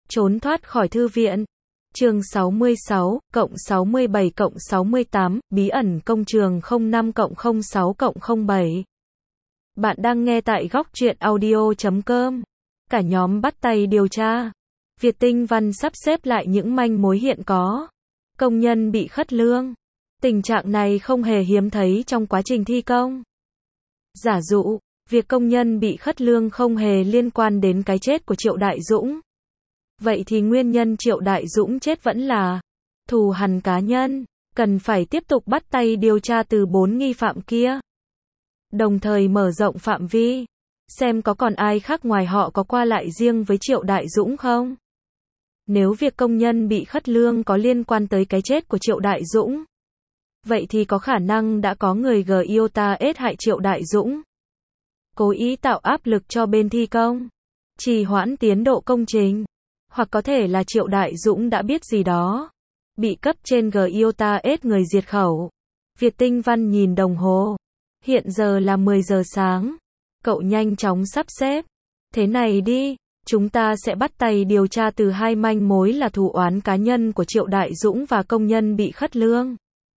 Trốn thoát khỏi thư viện. Chương 66, cộng 67 cộng 68, bí ẩn công trường 05 cộng 06 cộng 07. Bạn đang nghe tại góc truyện audio.com. Cả nhóm bắt tay điều tra. Việt Tinh Văn sắp xếp lại những manh mối hiện có. Công nhân bị khất lương. Tình trạng này không hề hiếm thấy trong quá trình thi công. Giả dụ, việc công nhân bị khất lương không hề liên quan đến cái chết của Triệu Đại Dũng. Vậy thì nguyên nhân Triệu Đại Dũng chết vẫn là thù hằn cá nhân, cần phải tiếp tục bắt tay điều tra từ 4 nghi phạm kia. Đồng thời mở rộng phạm vi, xem có còn ai khác ngoài họ có qua lại riêng với Triệu Đại Dũng không. Nếu việc công nhân bị khất lương có liên quan tới cái chết của Triệu Đại Dũng, vậy thì có khả năng đã có người GIOTA hại Triệu Đại Dũng. Cố ý tạo áp lực cho bên thi công, trì hoãn tiến độ công trình. Hoặc có thể là Triệu Đại Dũng đã biết gì đó, bị cấp trên GIOTA người diệt khẩu. Việt Tinh Văn nhìn đồng hồ. Hiện giờ là 10 giờ sáng. Cậu nhanh chóng sắp xếp. Thế này đi, chúng ta sẽ bắt tay điều tra từ hai manh mối là thù oán cá nhân của Triệu Đại Dũng và công nhân bị khất lương.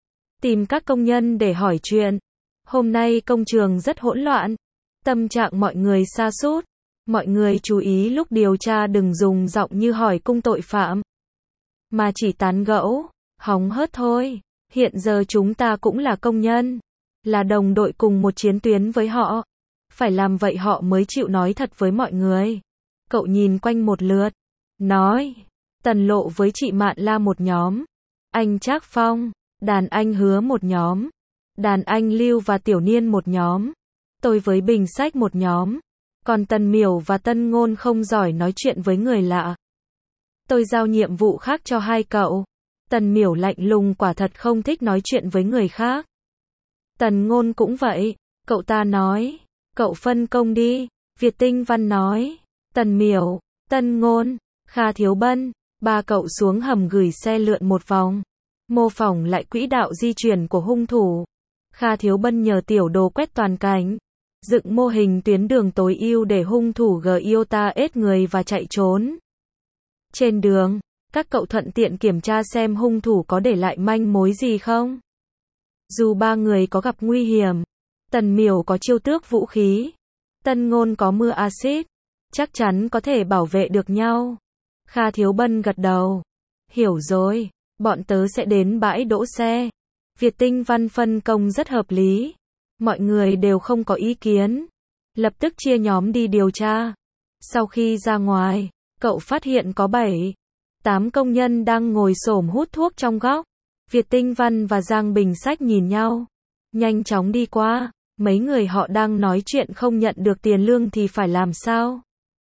Tìm các công nhân để hỏi chuyện. Hôm nay công trường rất hỗn loạn. Tâm trạng mọi người sa sút. Mọi người chú ý lúc điều tra đừng dùng giọng như hỏi cung tội phạm, mà chỉ tán gẫu, hóng hớt thôi. Hiện giờ chúng ta cũng là công nhân, là đồng đội cùng một chiến tuyến với họ. Phải làm vậy họ mới chịu nói thật với mọi người. Cậu nhìn quanh một lượt, nói, Tần Lộ với chị Mạn La một nhóm, anh Trác Phong, đàn anh Hứa một nhóm, đàn anh Lưu và Tiểu Niên một nhóm, tôi với Bình Sách một nhóm. Còn Tần Miểu và Tân Ngôn không giỏi nói chuyện với người lạ. Tôi giao nhiệm vụ khác cho hai cậu. Tần Miểu lạnh lùng quả thật không thích nói chuyện với người khác. Tần Ngôn cũng vậy. Cậu ta nói, cậu phân công đi. Việt Tinh Văn nói, Tần Miểu, Tân Ngôn, Kha Thiếu Bân, ba cậu xuống hầm gửi xe lượn một vòng. Mô phỏng lại quỹ đạo di chuyển của hung thủ. Kha Thiếu Bân nhờ tiểu đồ quét toàn cảnh. Dựng mô hình tuyến đường tối ưu để hung thủ GIOTA người và chạy trốn. Trên đường, các cậu thuận tiện kiểm tra xem hung thủ có để lại manh mối gì không. Dù ba người có gặp nguy hiểm, Tần Miểu có chiêu tước vũ khí, Tân Ngôn có mưa axit, chắc chắn có thể bảo vệ được nhau. Kha Thiếu Bân gật đầu. Hiểu rồi, bọn tớ sẽ đến bãi đỗ xe. Việt Tinh Văn phân công rất hợp lý. Mọi người đều không có ý kiến. Lập tức chia nhóm đi điều tra. Sau khi ra ngoài, cậu phát hiện có 7-8 công nhân đang ngồi xổm hút thuốc trong góc. Việt Tinh Văn và Giang Bình Sách nhìn nhau. Nhanh chóng đi qua. Mấy người họ đang nói chuyện không nhận được tiền lương thì phải làm sao?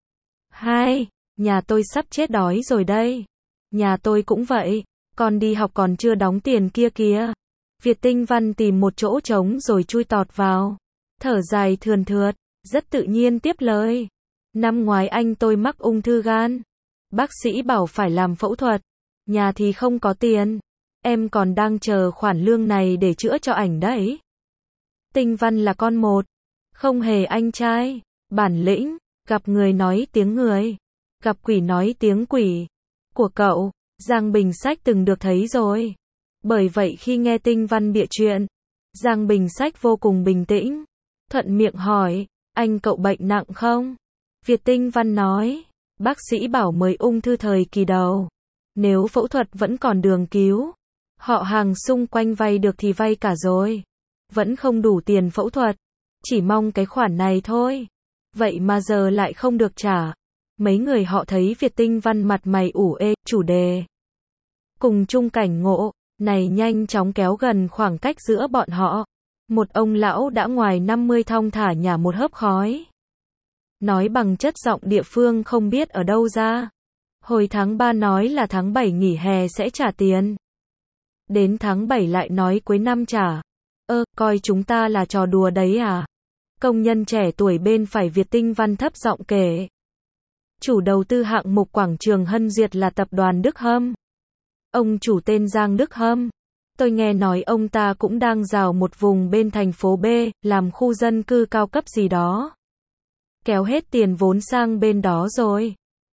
Hai, nhà tôi sắp chết đói rồi đây. Nhà tôi cũng vậy. Con đi học còn chưa đóng tiền kia kìa. Việt Tinh Văn tìm một chỗ trống rồi chui tọt vào. Thở dài thườn thượt, rất tự nhiên tiếp lời. Năm ngoái anh tôi mắc ung thư gan. Bác sĩ bảo phải làm phẫu thuật. Nhà thì không có tiền. Em còn đang chờ khoản lương này để chữa cho ảnh đấy. Tinh Văn là con một. Không hề anh trai. Bản lĩnh, gặp người nói tiếng người. Gặp quỷ nói tiếng quỷ. Của cậu, Giang Bình Sách từng được thấy rồi. Bởi vậy khi nghe Tinh Văn bịa chuyện, Giang Bình Sách vô cùng bình tĩnh. Thuận miệng hỏi, anh cậu bệnh nặng không? Việt Tinh Văn nói, bác sĩ bảo mới ung thư thời kỳ đầu. Nếu phẫu thuật vẫn còn đường cứu. Họ hàng xung quanh vay được thì vay cả rồi. Vẫn không đủ tiền phẫu thuật. Chỉ mong cái khoản này thôi. Vậy mà giờ lại không được trả. Mấy người họ thấy Việt Tinh Văn mặt mày ủ ê, chủ đề cùng chung cảnh ngộ này nhanh chóng kéo gần khoảng cách giữa bọn họ. Một ông lão đã ngoài 50 thong thả nhả một hớp khói. Nói bằng chất giọng địa phương không biết ở đâu ra. Hồi tháng 3 nói là tháng 7 nghỉ hè sẽ trả tiền. Đến tháng 7 lại nói cuối năm trả. Coi chúng ta là trò đùa đấy à? Công nhân trẻ tuổi bên phải Việt Tinh Văn thấp giọng kể. Chủ đầu tư hạng mục quảng trường Hân Duyệt là tập đoàn Đức Hâm. Ông chủ tên Giang Đức Hâm. Tôi nghe nói ông ta cũng đang rào một vùng bên thành phố B, làm khu dân cư cao cấp gì đó. Kéo hết tiền vốn sang bên đó rồi.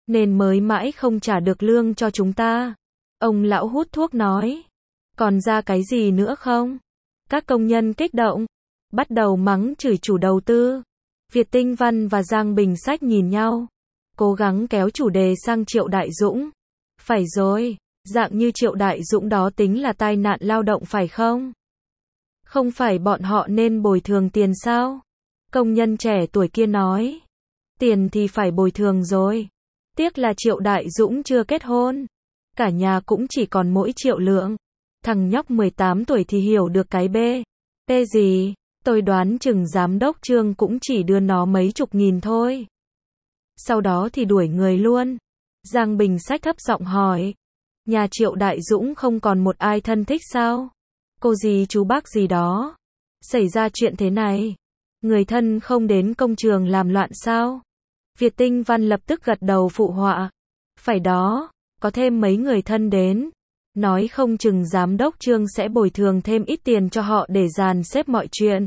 nên mới mãi không trả được lương cho chúng ta. Ông lão hút thuốc nói. Còn ra cái gì nữa không? Các công nhân kích động, bắt đầu mắng chửi chủ đầu tư. Việt Tinh Văn và Giang Bình Sách nhìn nhau, cố gắng kéo chủ đề sang Triệu Đại Dũng. Phải rồi, dạng như Triệu Đại Dũng đó tính là tai nạn lao động phải không? Không phải bọn họ nên bồi thường tiền sao? Công nhân trẻ tuổi kia nói. Tiền thì phải bồi thường rồi. Tiếc là Triệu Đại Dũng chưa kết hôn. Cả nhà cũng chỉ còn mỗi Triệu Lượng. Thằng nhóc 18 tuổi thì hiểu được cái bê. Bê gì? Tôi đoán chừng giám đốc Trương cũng chỉ đưa nó mấy chục nghìn thôi. Sau đó thì đuổi người luôn. Giang Bình Sách thấp giọng hỏi. Nhà Triệu Đại Dũng không còn một ai thân thích sao? Cô gì chú bác gì đó. Xảy ra chuyện thế này. Người thân không đến công trường làm loạn sao? Việt Tinh Văn lập tức gật đầu phụ họa. Phải đó, có thêm mấy người thân đến. Nói không chừng giám đốc Trương sẽ bồi thường thêm ít tiền cho họ để dàn xếp mọi chuyện.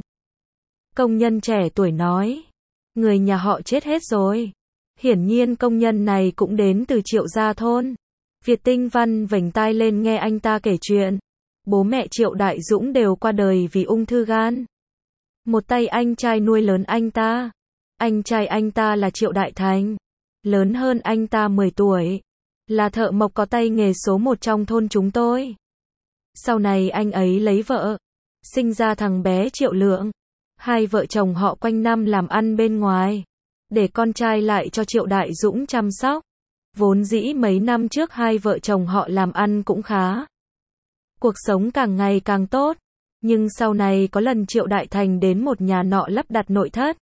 Công nhân trẻ tuổi nói. Người nhà họ chết hết rồi. Hiển nhiên công nhân này cũng đến từ Triệu gia thôn. Việt Tinh Văn vểnh tai lên nghe anh ta kể chuyện. Bố mẹ Triệu Đại Dũng đều qua đời vì ung thư gan. Một tay anh trai nuôi lớn anh ta. Anh trai anh ta là Triệu Đại Thành. Lớn hơn anh ta 10 tuổi. Là thợ mộc có tay nghề số 1 trong thôn chúng tôi. Sau này anh ấy lấy vợ. Sinh ra thằng bé Triệu Lượng. Hai vợ chồng họ quanh năm làm ăn bên ngoài. Để con trai lại cho Triệu Đại Dũng chăm sóc. Vốn dĩ mấy năm trước hai vợ chồng họ làm ăn cũng khá. Cuộc sống càng ngày càng tốt. Nhưng sau này có lần Triệu Đại Thành đến một nhà nọ lắp đặt nội thất.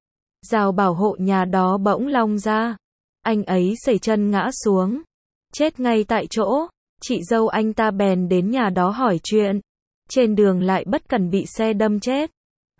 Rào bảo hộ nhà đó bỗng long ra. Anh ấy sẩy chân ngã xuống. Chết ngay tại chỗ. Chị dâu anh ta bèn đến nhà đó hỏi chuyện. Trên đường lại bất cẩn bị xe đâm chết.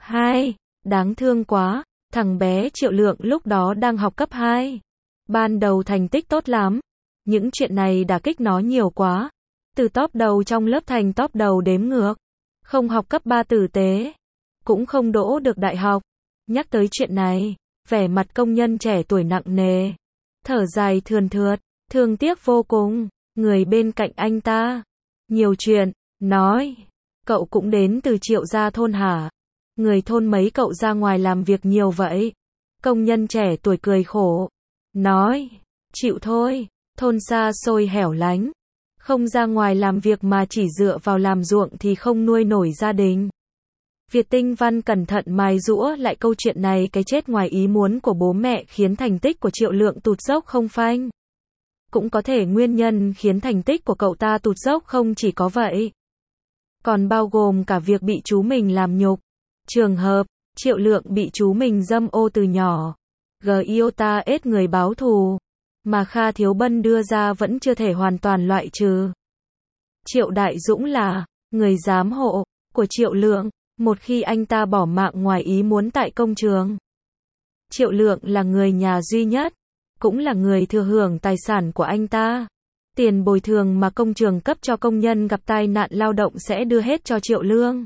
Đáng thương quá. Thằng bé Triệu Lượng lúc đó đang học cấp 2. Ban đầu thành tích tốt lắm. Những chuyện này đả kích nó nhiều quá. Từ top đầu trong lớp thành top đầu đếm ngược. Không học cấp 3 tử tế. Cũng không đỗ được đại học. Nhắc tới chuyện này, vẻ mặt công nhân trẻ tuổi nặng nề. Thở dài thườn thượt, thương tiếc vô cùng. Người bên cạnh anh ta. Nhiều chuyện, nói. Cậu cũng đến từ Triệu gia thôn hả? Người thôn mấy cậu ra ngoài làm việc nhiều vậy? Công nhân trẻ tuổi cười khổ. Nói. Chịu thôi, thôn xa xôi hẻo lánh. Không ra ngoài làm việc mà chỉ dựa vào làm ruộng thì không nuôi nổi gia đình. Việt Tinh Văn cẩn thận mài giũa lại câu chuyện này. Cái chết ngoài ý muốn của bố mẹ khiến thành tích của Triệu Lượng tụt dốc không phanh. Cũng có thể nguyên nhân khiến thành tích của cậu ta tụt dốc không chỉ có vậy. Còn bao gồm cả việc bị chú mình làm nhục. Trường hợp, Triệu Lượng bị chú mình dâm ô từ nhỏ. Giota ết người báo thù. Mà Kha Thiếu Bân đưa ra vẫn chưa thể hoàn toàn loại trừ. Triệu Đại Dũng là người giám hộ của Triệu Lượng. Một khi anh ta bỏ mạng ngoài ý muốn tại công trường. Triệu Lượng là người nhà duy nhất. Cũng là người thừa hưởng tài sản của anh ta. Tiền bồi thường mà công trường cấp cho công nhân gặp tai nạn lao động sẽ đưa hết cho Triệu Lương.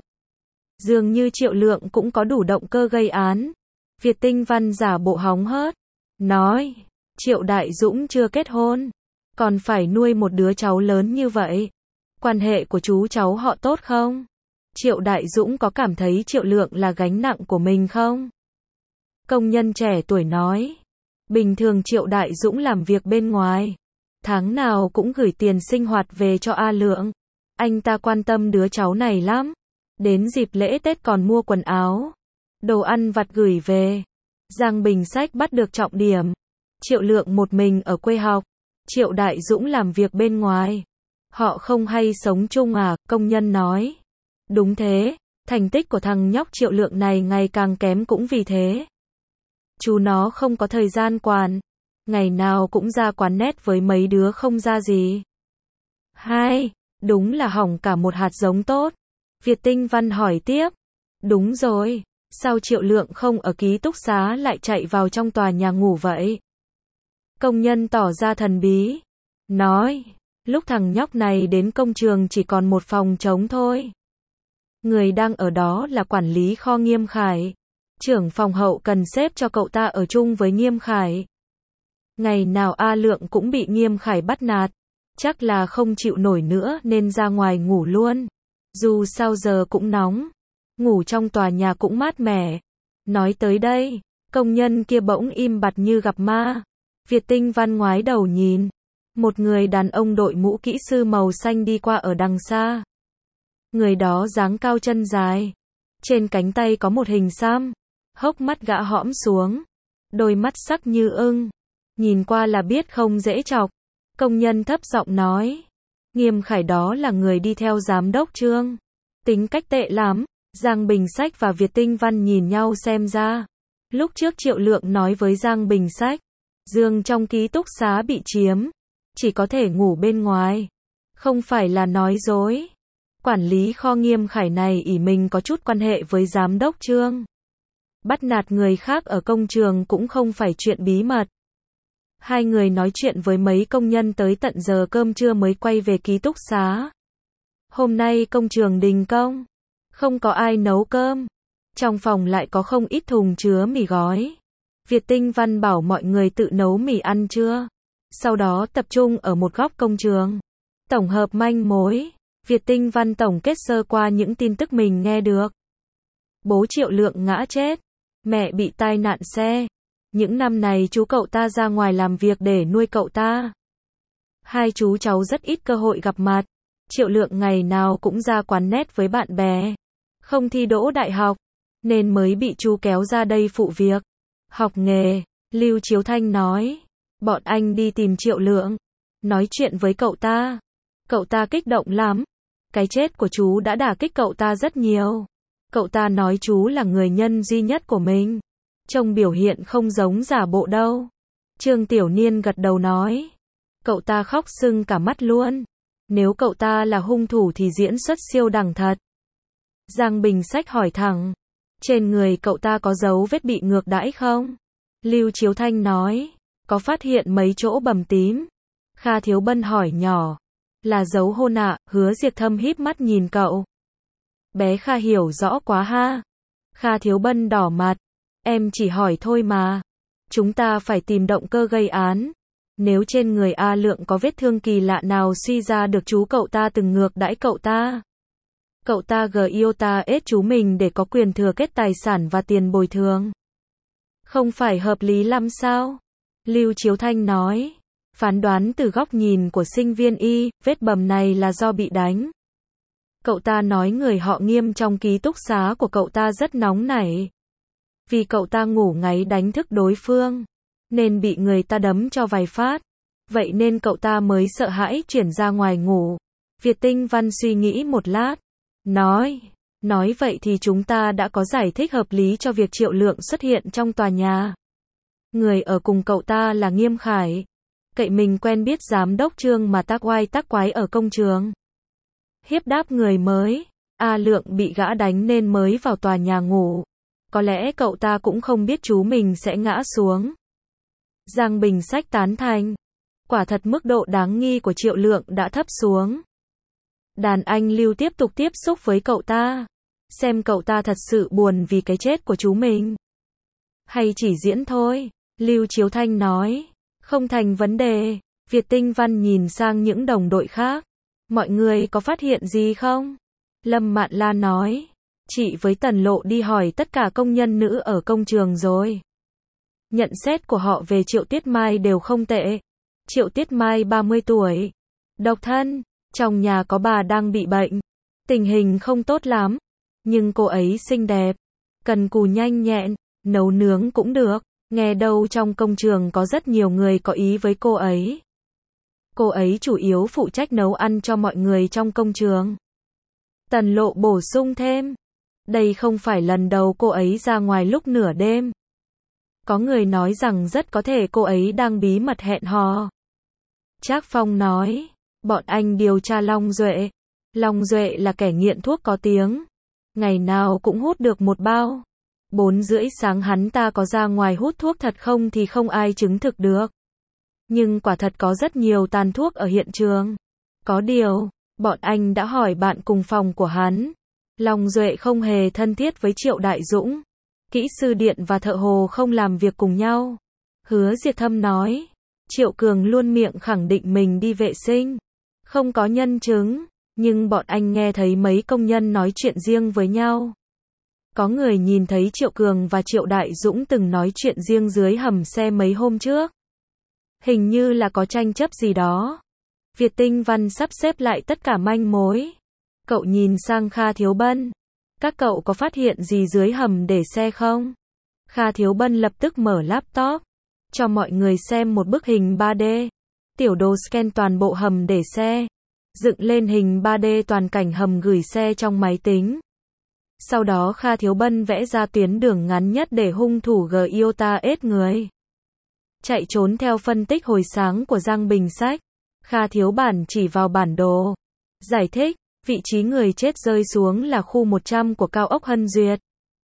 Dường như Triệu Lượng cũng có đủ động cơ gây án. Việt Tinh Văn giả bộ hóng hớt. Nói. Triệu Đại Dũng chưa kết hôn. Còn phải nuôi một đứa cháu lớn như vậy. Quan hệ của chú cháu họ tốt không? Triệu Đại Dũng có cảm thấy Triệu Lượng là gánh nặng của mình không? Công nhân trẻ tuổi nói. Bình thường Triệu Đại Dũng làm việc bên ngoài. Tháng nào cũng gửi tiền sinh hoạt về cho A Lượng. Anh ta quan tâm đứa cháu này lắm. Đến dịp lễ Tết còn mua quần áo. Đồ ăn vặt gửi về. Giang Bình Sách bắt được trọng điểm. Triệu Lượng một mình ở quê học. Triệu Đại Dũng làm việc bên ngoài. Họ không hay sống chung à? Công nhân nói. Đúng thế. Thành tích của thằng nhóc Triệu Lượng này ngày càng kém cũng vì thế. Chú nó không có thời gian quản. Ngày nào cũng ra quán net với mấy đứa không ra gì. Đúng là hỏng cả một hạt giống tốt. Việt Tinh Văn hỏi tiếp. Đúng rồi. Sao Triệu Lượng không ở ký túc xá lại chạy vào trong tòa nhà ngủ vậy? Công nhân tỏ ra thần bí. Nói. Lúc thằng nhóc này đến công trường chỉ còn một phòng trống thôi. Người đang ở đó là quản lý kho Nghiêm Khải. Trưởng phòng hậu cần xếp cho cậu ta ở chung với Nghiêm Khải. Ngày nào A Lượng cũng bị Nghiêm Khải bắt nạt. Chắc là không chịu nổi nữa nên ra ngoài ngủ luôn. Dù sao giờ cũng nóng. Ngủ trong tòa nhà cũng mát mẻ. Nói tới đây, công nhân kia bỗng im bặt như gặp ma. Việt Tinh Văn ngoái đầu nhìn. Một người đàn ông đội mũ kỹ sư màu xanh đi qua ở đằng xa. Người đó dáng cao chân dài. Trên cánh tay có một hình xăm. Hốc mắt gã hõm xuống. Đôi mắt sắc như ưng. Nhìn qua là biết không dễ chọc. Công nhân thấp giọng nói. Nghiêm Khải đó là người đi theo giám đốc Trương. Tính cách tệ lắm. Giang Bình Sách và Việt Tinh Văn nhìn nhau xem ra. Lúc trước Triệu Lượng nói với Giang Bình Sách. Giường trong ký túc xá bị chiếm. Chỉ có thể ngủ bên ngoài. Không phải là nói dối. Quản lý kho Nghiêm Khải này ỷ mình có chút quan hệ với giám đốc Trương. Bắt nạt người khác ở công trường cũng không phải chuyện bí mật. Hai người nói chuyện với mấy công nhân tới tận giờ cơm trưa mới quay về ký túc xá. Hôm nay công trường đình công. Không có ai nấu cơm. Trong phòng lại có không ít thùng chứa mì gói. Việt Tinh Văn bảo mọi người tự nấu mì ăn trưa. Sau đó tập trung ở một góc công trường. Tổng hợp manh mối. Việt Tinh Văn tổng kết sơ qua những tin tức mình nghe được. Bố Triệu Lượng ngã chết. Mẹ bị tai nạn xe. Những năm này chú cậu ta ra ngoài làm việc để nuôi cậu ta. Hai chú cháu rất ít cơ hội gặp mặt. Triệu Lượng ngày nào cũng ra quán net với bạn bè. Không thi đỗ đại học. Nên mới bị chú kéo ra đây phụ việc. Học nghề. Lưu Chiếu Thanh nói. Bọn anh đi tìm Triệu Lượng. Nói chuyện với cậu ta. Cậu ta kích động lắm. Cái chết của chú đã đả kích cậu ta rất nhiều. Cậu ta nói chú là người nhân duy nhất của mình. Trông biểu hiện không giống giả bộ đâu. Trương Tiểu Niên gật đầu nói. Cậu ta khóc sưng cả mắt luôn. Nếu cậu ta là hung thủ thì diễn xuất siêu đẳng thật. Giang Bình Sách hỏi thẳng. Trên người cậu ta có dấu vết bị ngược đãi không? Lưu Chiếu Thanh nói. Có phát hiện mấy chỗ bầm tím. Kha Thiếu Bân hỏi nhỏ. Là dấu hôn ạ? Hứa Diệt Thâm híp mắt nhìn cậu. Bé Kha hiểu rõ quá ha. Kha Thiếu Bân đỏ mặt. Em chỉ hỏi thôi mà. Chúng ta phải tìm động cơ gây án. Nếu trên người A Lượng có vết thương kỳ lạ nào suy ra được chú cậu ta từng ngược đãi cậu ta. Cậu ta Giota ết chú mình để có quyền thừa kết tài sản và tiền bồi thường. Không phải hợp lý lắm sao? Lưu Chiếu Thanh nói. Phán đoán từ góc nhìn của sinh viên y, vết bầm này là do bị đánh. Cậu ta nói người họ Nghiêm trong ký túc xá của cậu ta rất nóng nảy. Vì cậu ta ngủ ngáy đánh thức đối phương. Nên bị người ta đấm cho vài phát. Vậy nên cậu ta mới sợ hãi chuyển ra ngoài ngủ. Việt Tinh Văn suy nghĩ một lát. Nói vậy thì chúng ta đã có giải thích hợp lý cho việc Triệu Lượng xuất hiện trong tòa nhà. Người ở cùng cậu ta là Nghiêm Khải. Cậy mình quen biết giám đốc Trương mà tác oai tác quái ở công trường. Hiếp đáp người mới. A Lượng bị gã đánh nên mới vào tòa nhà ngủ. Có lẽ cậu ta cũng không biết chú mình sẽ ngã xuống. Giang Bình Sách tán thành. Quả thật mức độ đáng nghi của Triệu Lượng đã thấp xuống. Đàn anh Lưu tiếp tục tiếp xúc với cậu ta. Xem cậu ta thật sự buồn vì cái chết của chú mình. Hay chỉ diễn thôi. Lưu Chiếu Thanh nói. Không thành vấn đề. Việt Tinh Văn nhìn sang những đồng đội khác. Mọi người có phát hiện gì không? Lâm Mạn Lan nói. Chị với Tần Lộ đi hỏi tất cả công nhân nữ ở công trường rồi. Nhận xét của họ về Triệu Tiết Mai đều không tệ. Triệu Tiết Mai 30 tuổi. Độc thân. Trong nhà có bà đang bị bệnh. Tình hình không tốt lắm. Nhưng cô ấy xinh đẹp. Cần cù nhanh nhẹn. Nấu nướng cũng được. Nghe đâu trong công trường có rất nhiều người có ý với cô ấy. Cô ấy chủ yếu phụ trách nấu ăn cho mọi người trong công trường. Tần Lộ bổ sung thêm. Đây không phải lần đầu cô ấy ra ngoài lúc nửa đêm. Có người nói rằng rất có thể cô ấy đang bí mật hẹn hò. Trác Phong nói. Bọn anh điều tra Long Duệ. Long Duệ là kẻ nghiện thuốc có tiếng. Ngày nào cũng hút được một bao. 4:30 sáng hắn ta có ra ngoài hút thuốc thật không thì không ai chứng thực được. Nhưng quả thật có rất nhiều tàn thuốc ở hiện trường. Có điều, bọn anh đã hỏi bạn cùng phòng của hắn. Long Duệ không hề thân thiết với Triệu Đại Dũng. Kỹ sư điện và thợ hồ không làm việc cùng nhau. Hứa Diệt Thâm nói. Triệu Cường luôn miệng khẳng định mình đi vệ sinh. Không có nhân chứng, nhưng bọn anh nghe thấy mấy công nhân nói chuyện riêng với nhau. Có người nhìn thấy Triệu Cường và Triệu Đại Dũng từng nói chuyện riêng dưới hầm xe mấy hôm trước. Hình như là có tranh chấp gì đó. Việt Tinh Văn sắp xếp lại tất cả manh mối. Cậu nhìn sang Kha Thiếu Bân. Các cậu có phát hiện gì dưới hầm để xe không? Kha Thiếu Bân lập tức mở laptop, cho mọi người xem một bức hình 3D. Tiểu đồ scan toàn bộ hầm để xe. Dựng lên hình 3D toàn cảnh hầm gửi xe trong máy tính. Sau đó Kha Thiếu Bân vẽ ra tuyến đường ngắn nhất để hung thủ Giota ết người. Chạy trốn theo phân tích hồi sáng của Giang Bình Sách. Kha Thiếu Bản chỉ vào bản đồ. Giải thích, vị trí người chết rơi xuống là khu 100 của cao ốc Hân Duyệt.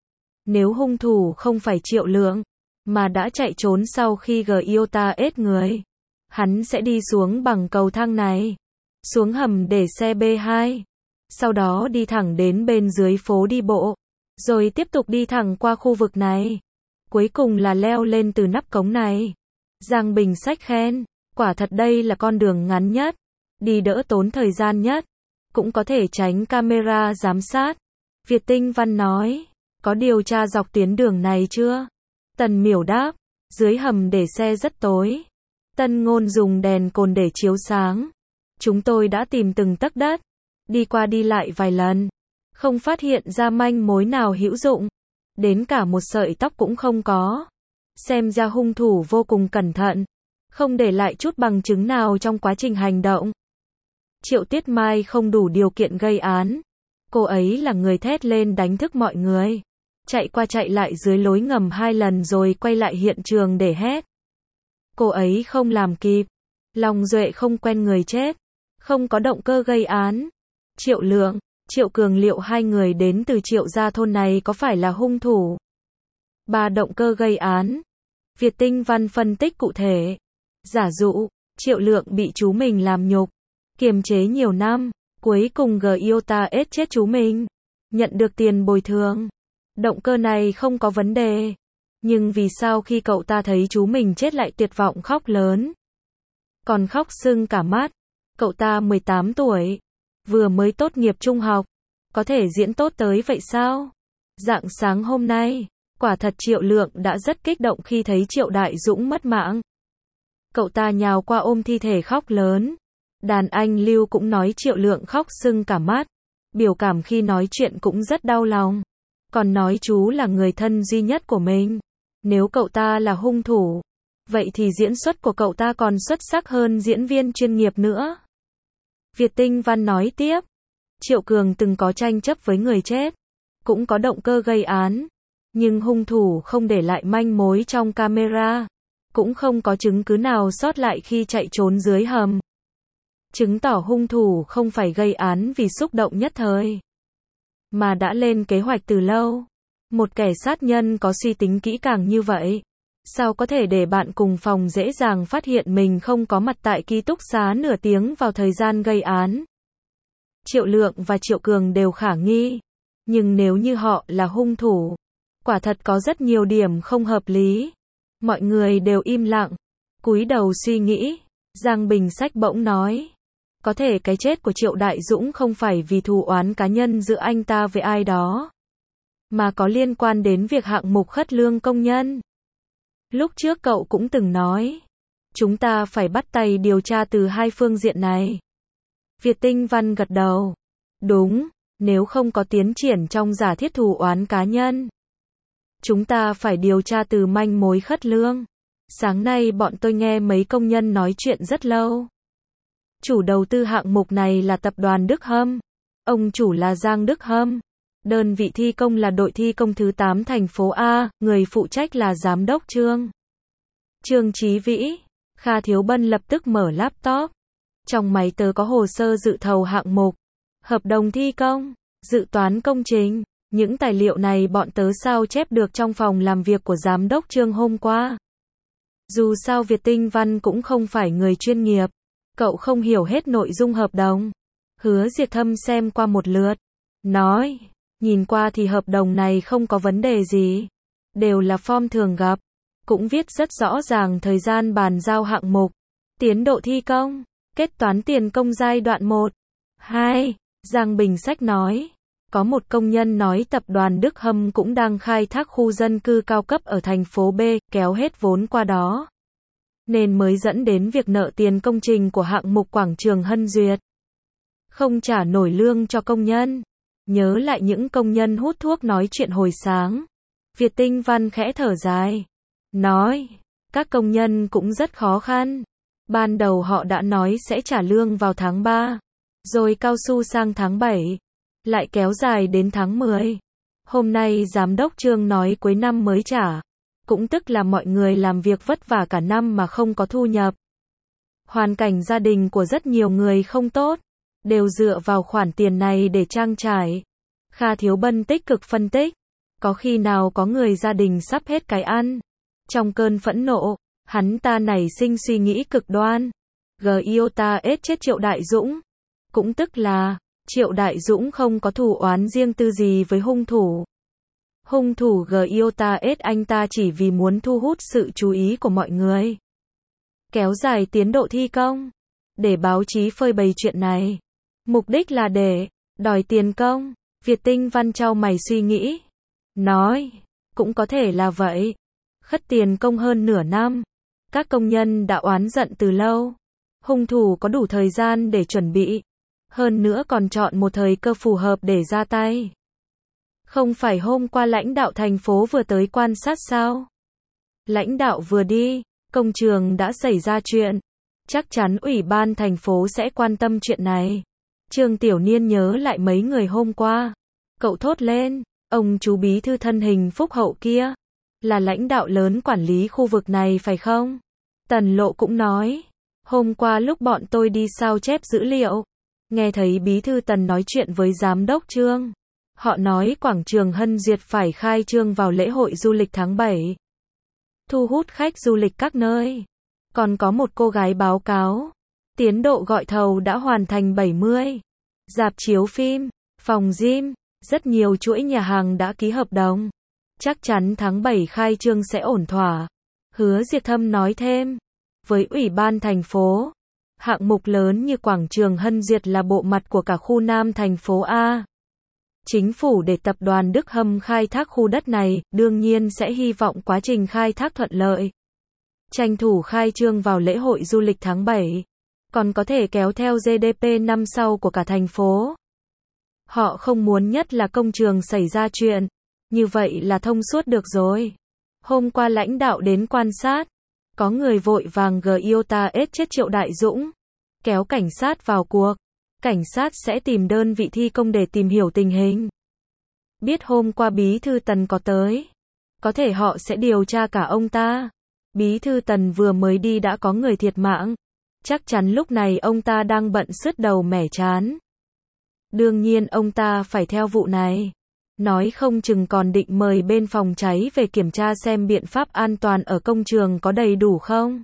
Nếu hung thủ không phải Triệu Lượng, mà đã chạy trốn sau khi Giota ết người, hắn sẽ đi xuống bằng cầu thang này, xuống hầm để xe B2, sau đó đi thẳng đến bên dưới phố đi bộ, rồi tiếp tục đi thẳng qua khu vực này, cuối cùng là leo lên từ nắp cống này. Giang Bình Sách khen, quả thật đây là con đường ngắn nhất, đi đỡ tốn thời gian nhất, cũng có thể tránh camera giám sát. Việt Tinh Văn nói, có điều tra dọc tuyến đường này chưa? Tần Miểu đáp, dưới hầm để xe rất tối. Tân Ngôn dùng đèn cồn để chiếu sáng. Chúng tôi đã tìm từng tấc đất, đi qua đi lại vài lần, không phát hiện ra manh mối nào hữu dụng, đến cả một sợi tóc cũng không có. Xem ra hung thủ vô cùng cẩn thận, không để lại chút bằng chứng nào trong quá trình hành động. Triệu Tuyết Mai không đủ điều kiện gây án. Cô ấy là người thét lên đánh thức mọi người, chạy qua chạy lại dưới lối ngầm 2 lần rồi quay lại hiện trường để hét. Cô ấy không làm kịp. Long Duệ không quen người chết, không có động cơ gây án. Triệu Lượng, Triệu Cường liệu hai người đến từ Triệu gia thôn này có phải là hung thủ? 3 động cơ gây án. Việt Tinh Văn phân tích cụ thể. Giả dụ, Triệu Lượng bị chú mình làm nhục, kiềm chế nhiều năm, cuối cùng Giota ết chết chú mình, nhận được tiền bồi thường. Động cơ này không có vấn đề. Nhưng vì sao khi cậu ta thấy chú mình chết lại tuyệt vọng khóc lớn? Còn khóc sưng cả mắt. Cậu ta 18 tuổi, vừa mới tốt nghiệp trung học, có thể diễn tốt tới vậy sao? Rạng sáng hôm nay, quả thật Triệu Lượng đã rất kích động khi thấy Triệu Đại Dũng mất mạng. Cậu ta nhào qua ôm thi thể khóc lớn. Đàn anh Lưu cũng nói Triệu Lượng khóc sưng cả mắt. Biểu cảm khi nói chuyện cũng rất đau lòng. Còn nói chú là người thân duy nhất của mình. Nếu cậu ta là hung thủ, vậy thì diễn xuất của cậu ta còn xuất sắc hơn diễn viên chuyên nghiệp nữa. Việt Tinh Văn nói tiếp, Triệu Cường từng có tranh chấp với người chết, cũng có động cơ gây án, nhưng hung thủ không để lại manh mối trong camera, cũng không có chứng cứ nào sót lại khi chạy trốn dưới hầm. Chứng tỏ hung thủ không phải gây án vì xúc động nhất thời, mà đã lên kế hoạch từ lâu. Một kẻ sát nhân có suy tính kỹ càng như vậy, sao có thể để bạn cùng phòng dễ dàng phát hiện mình không có mặt tại ký túc xá nửa tiếng vào thời gian gây án? Triệu Lượng và Triệu Cường đều khả nghi, nhưng nếu như họ là hung thủ, quả thật có rất nhiều điểm không hợp lý. Mọi người đều im lặng, cúi đầu suy nghĩ. Giang Bình Sách bỗng nói, có thể cái chết của Triệu Đại Dũng không phải vì thù oán cá nhân giữa anh ta với ai đó, mà có liên quan đến việc hạng mục khất lương công nhân. Lúc trước cậu cũng từng nói, chúng ta phải bắt tay điều tra từ hai phương diện này. Việt Tinh Văn gật đầu. Đúng, nếu không có tiến triển trong giả thiết thù oán cá nhân, chúng ta phải điều tra từ manh mối khất lương. Sáng nay bọn tôi nghe mấy công nhân nói chuyện rất lâu. Chủ đầu tư hạng mục này là tập đoàn Đức Hâm. Ông chủ là Giang Đức Hâm. Đơn vị thi công là đội thi công thứ 8 thành phố A, người phụ trách là giám đốc Trương Chí Vĩ. Kha Thiếu Bân lập tức mở laptop. Trong máy tớ có hồ sơ dự thầu hạng mục, hợp đồng thi công, dự toán công trình. Những tài liệu này bọn tớ sao chép được trong phòng làm việc của giám đốc Trương hôm qua. Dù sao Việt Tinh Văn cũng không phải người chuyên nghiệp, cậu không hiểu hết nội dung hợp đồng. Hứa Diệt Thâm xem qua một lượt, nói, nhìn qua thì hợp đồng này không có vấn đề gì, đều là form thường gặp, cũng viết rất rõ ràng thời gian bàn giao hạng mục, Tiến độ thi công. Kết toán tiền công giai đoạn 1. 2. Giang Bình Sách nói. Có một công nhân nói tập đoàn Đức Hâm cũng đang khai thác khu dân cư cao cấp ở thành phố B, kéo hết vốn qua đó. Nên mới dẫn đến việc nợ tiền công trình của hạng mục quảng trường Hân Duyệt. Không trả nổi lương cho công nhân. Nhớ lại những công nhân hút thuốc nói chuyện hồi sáng. Việt Tinh Văn khẽ thở dài. Nói, các công nhân cũng rất khó khăn. Ban đầu họ đã nói sẽ trả lương vào tháng 3. Rồi cao su sang tháng 7. Lại kéo dài đến tháng 10. Hôm nay giám đốc Trương nói cuối năm mới trả. Cũng tức là mọi người làm việc vất vả cả năm mà không có thu nhập. Hoàn cảnh gia đình của rất nhiều người không tốt. Đều dựa vào khoản tiền này để trang trải. Kha Thiếu Bân tích cực phân tích. Có khi nào có người gia đình sắp hết cái ăn. Trong cơn phẫn nộ, hắn ta nảy sinh suy nghĩ cực đoan. Giota ết chết Triệu Đại Dũng. Cũng tức là, Triệu Đại Dũng không có thù oán riêng tư gì với hung thủ. Hung thủ Giota ết anh ta chỉ vì muốn thu hút sự chú ý của mọi người. Kéo dài tiến độ thi công. Để báo chí phơi bày chuyện này. Mục đích là để đòi tiền công. Việt Tinh Văn chau mày suy nghĩ. Nói, cũng có thể là vậy. Khất tiền công hơn nửa năm. Các công nhân đã oán giận từ lâu. Hung thủ có đủ thời gian để chuẩn bị. Hơn nữa còn chọn một thời cơ phù hợp để ra tay. Không phải hôm qua lãnh đạo thành phố vừa tới quan sát sao? Lãnh đạo vừa đi, công trường đã xảy ra chuyện. Chắc chắn ủy ban thành phố sẽ quan tâm chuyện này. Trương Tiểu Niên nhớ lại mấy người hôm qua. Cậu thốt lên, ông chú bí thư thân hình phúc hậu kia. Là lãnh đạo lớn quản lý khu vực này phải không? Tần Lộ cũng nói. Hôm qua lúc bọn tôi đi sao chép dữ liệu. Nghe thấy bí thư Tần nói chuyện với giám đốc Trương. Họ nói quảng trường Hân Duyệt phải khai trương vào lễ hội du lịch tháng 7. Thu hút khách du lịch các nơi. Còn có một cô gái báo cáo. Tiến độ gọi thầu đã hoàn thành 70. Rạp chiếu phim, phòng gym, rất nhiều chuỗi nhà hàng đã ký hợp đồng. Chắc chắn tháng 7 khai trương sẽ ổn thỏa. Hứa Diệt Thâm nói thêm. Với ủy ban thành phố, hạng mục lớn như quảng trường Hân Duyệt là bộ mặt của cả khu Nam thành phố A. Chính phủ để tập đoàn Đức Hâm khai thác khu đất này, đương nhiên sẽ hy vọng quá trình khai thác thuận lợi. Tranh thủ khai trương vào lễ hội du lịch tháng 7. Còn có thể kéo theo GDP năm sau của cả thành phố. Họ không muốn nhất là công trường xảy ra chuyện. Như vậy là thông suốt được rồi. Hôm qua lãnh đạo đến quan sát. Có người vội vàng Giota ết chết Triệu Đại Dũng. Kéo cảnh sát vào cuộc. Cảnh sát sẽ tìm đơn vị thi công để tìm hiểu tình hình. Biết hôm qua bí thư Tần có tới. Có thể họ sẽ điều tra cả ông ta. Bí thư Tần vừa mới đi đã có người thiệt mạng. Chắc chắn lúc này ông ta đang bận sứt đầu mẻ trán. Đương nhiên ông ta phải theo vụ này. Nói không chừng còn định mời bên phòng cháy về kiểm tra xem biện pháp an toàn ở công trường có đầy đủ không.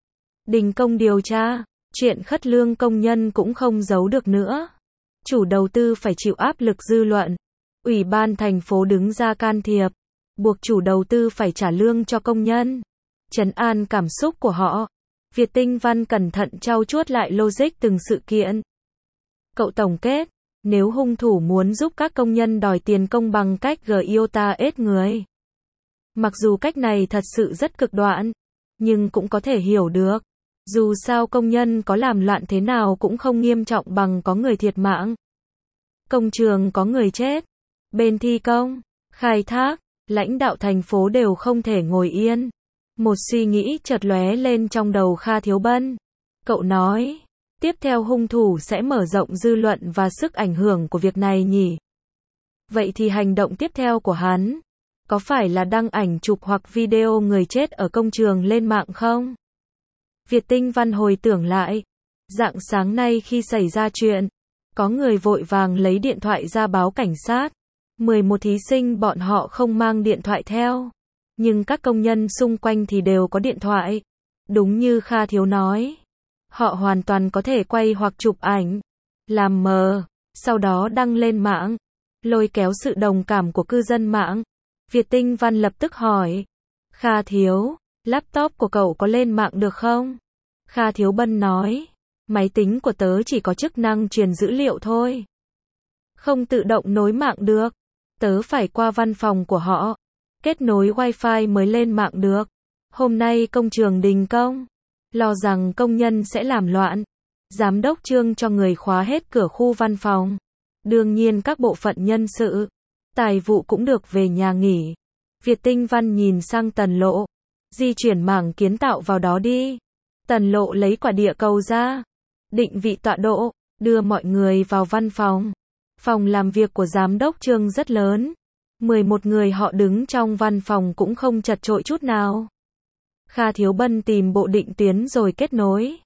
Đình công điều tra, chuyện khất lương công nhân cũng không giấu được nữa. Chủ đầu tư phải chịu áp lực dư luận. Ủy ban thành phố đứng ra can thiệp, buộc chủ đầu tư phải trả lương cho công nhân. Trấn an cảm xúc của họ. Việt Tinh Văn cẩn thận trau chuốt lại logic từng sự kiện. Cậu tổng kết, nếu hung thủ muốn giúp các công nhân đòi tiền công bằng cách Giota ết người. Mặc dù cách này thật sự rất cực đoan, nhưng cũng có thể hiểu được. Dù sao công nhân có làm loạn thế nào cũng không nghiêm trọng bằng có người thiệt mạng. Công trường có người chết. Bên thi công, khai thác, lãnh đạo thành phố đều không thể ngồi yên. Một suy nghĩ chợt lóe lên trong đầu Kha Thiếu Bân. Cậu nói, tiếp theo hung thủ sẽ mở rộng dư luận và sức ảnh hưởng của việc này nhỉ? Vậy thì hành động tiếp theo của hắn, có phải là đăng ảnh chụp hoặc video người chết ở công trường lên mạng không? Việt Tinh Văn hồi tưởng lại. Rạng sáng nay khi xảy ra chuyện, có người vội vàng lấy điện thoại ra báo cảnh sát. 11 thí sinh bọn họ không mang điện thoại theo. Nhưng các công nhân xung quanh thì đều có điện thoại. Đúng như Kha Thiếu nói. Họ hoàn toàn có thể quay hoặc chụp ảnh, làm mờ, sau đó đăng lên mạng, lôi kéo sự đồng cảm của cư dân mạng. Việt Tinh Văn lập tức hỏi. Kha Thiếu, laptop của cậu có lên mạng được không? Kha Thiếu Bân nói. Máy tính của tớ chỉ có chức năng truyền dữ liệu thôi. Không tự động nối mạng được. Tớ phải qua văn phòng của họ. Kết nối wifi mới lên mạng được. Hôm nay công trường đình công. Lo rằng công nhân sẽ làm loạn. Giám đốc Trương cho người khóa hết cửa khu văn phòng. Đương nhiên các bộ phận nhân sự, tài vụ cũng được về nhà nghỉ. Việt Tinh Văn nhìn sang Tần Lộ. Di chuyển mảng kiến tạo vào đó đi. Tần Lộ lấy quả địa cầu ra. Định vị tọa độ, đưa mọi người vào văn phòng. Phòng làm việc của giám đốc Trương rất lớn. 11 người họ đứng trong văn phòng cũng không chật chội chút nào. Kha Thiếu Bân tìm bộ định tuyến rồi kết nối.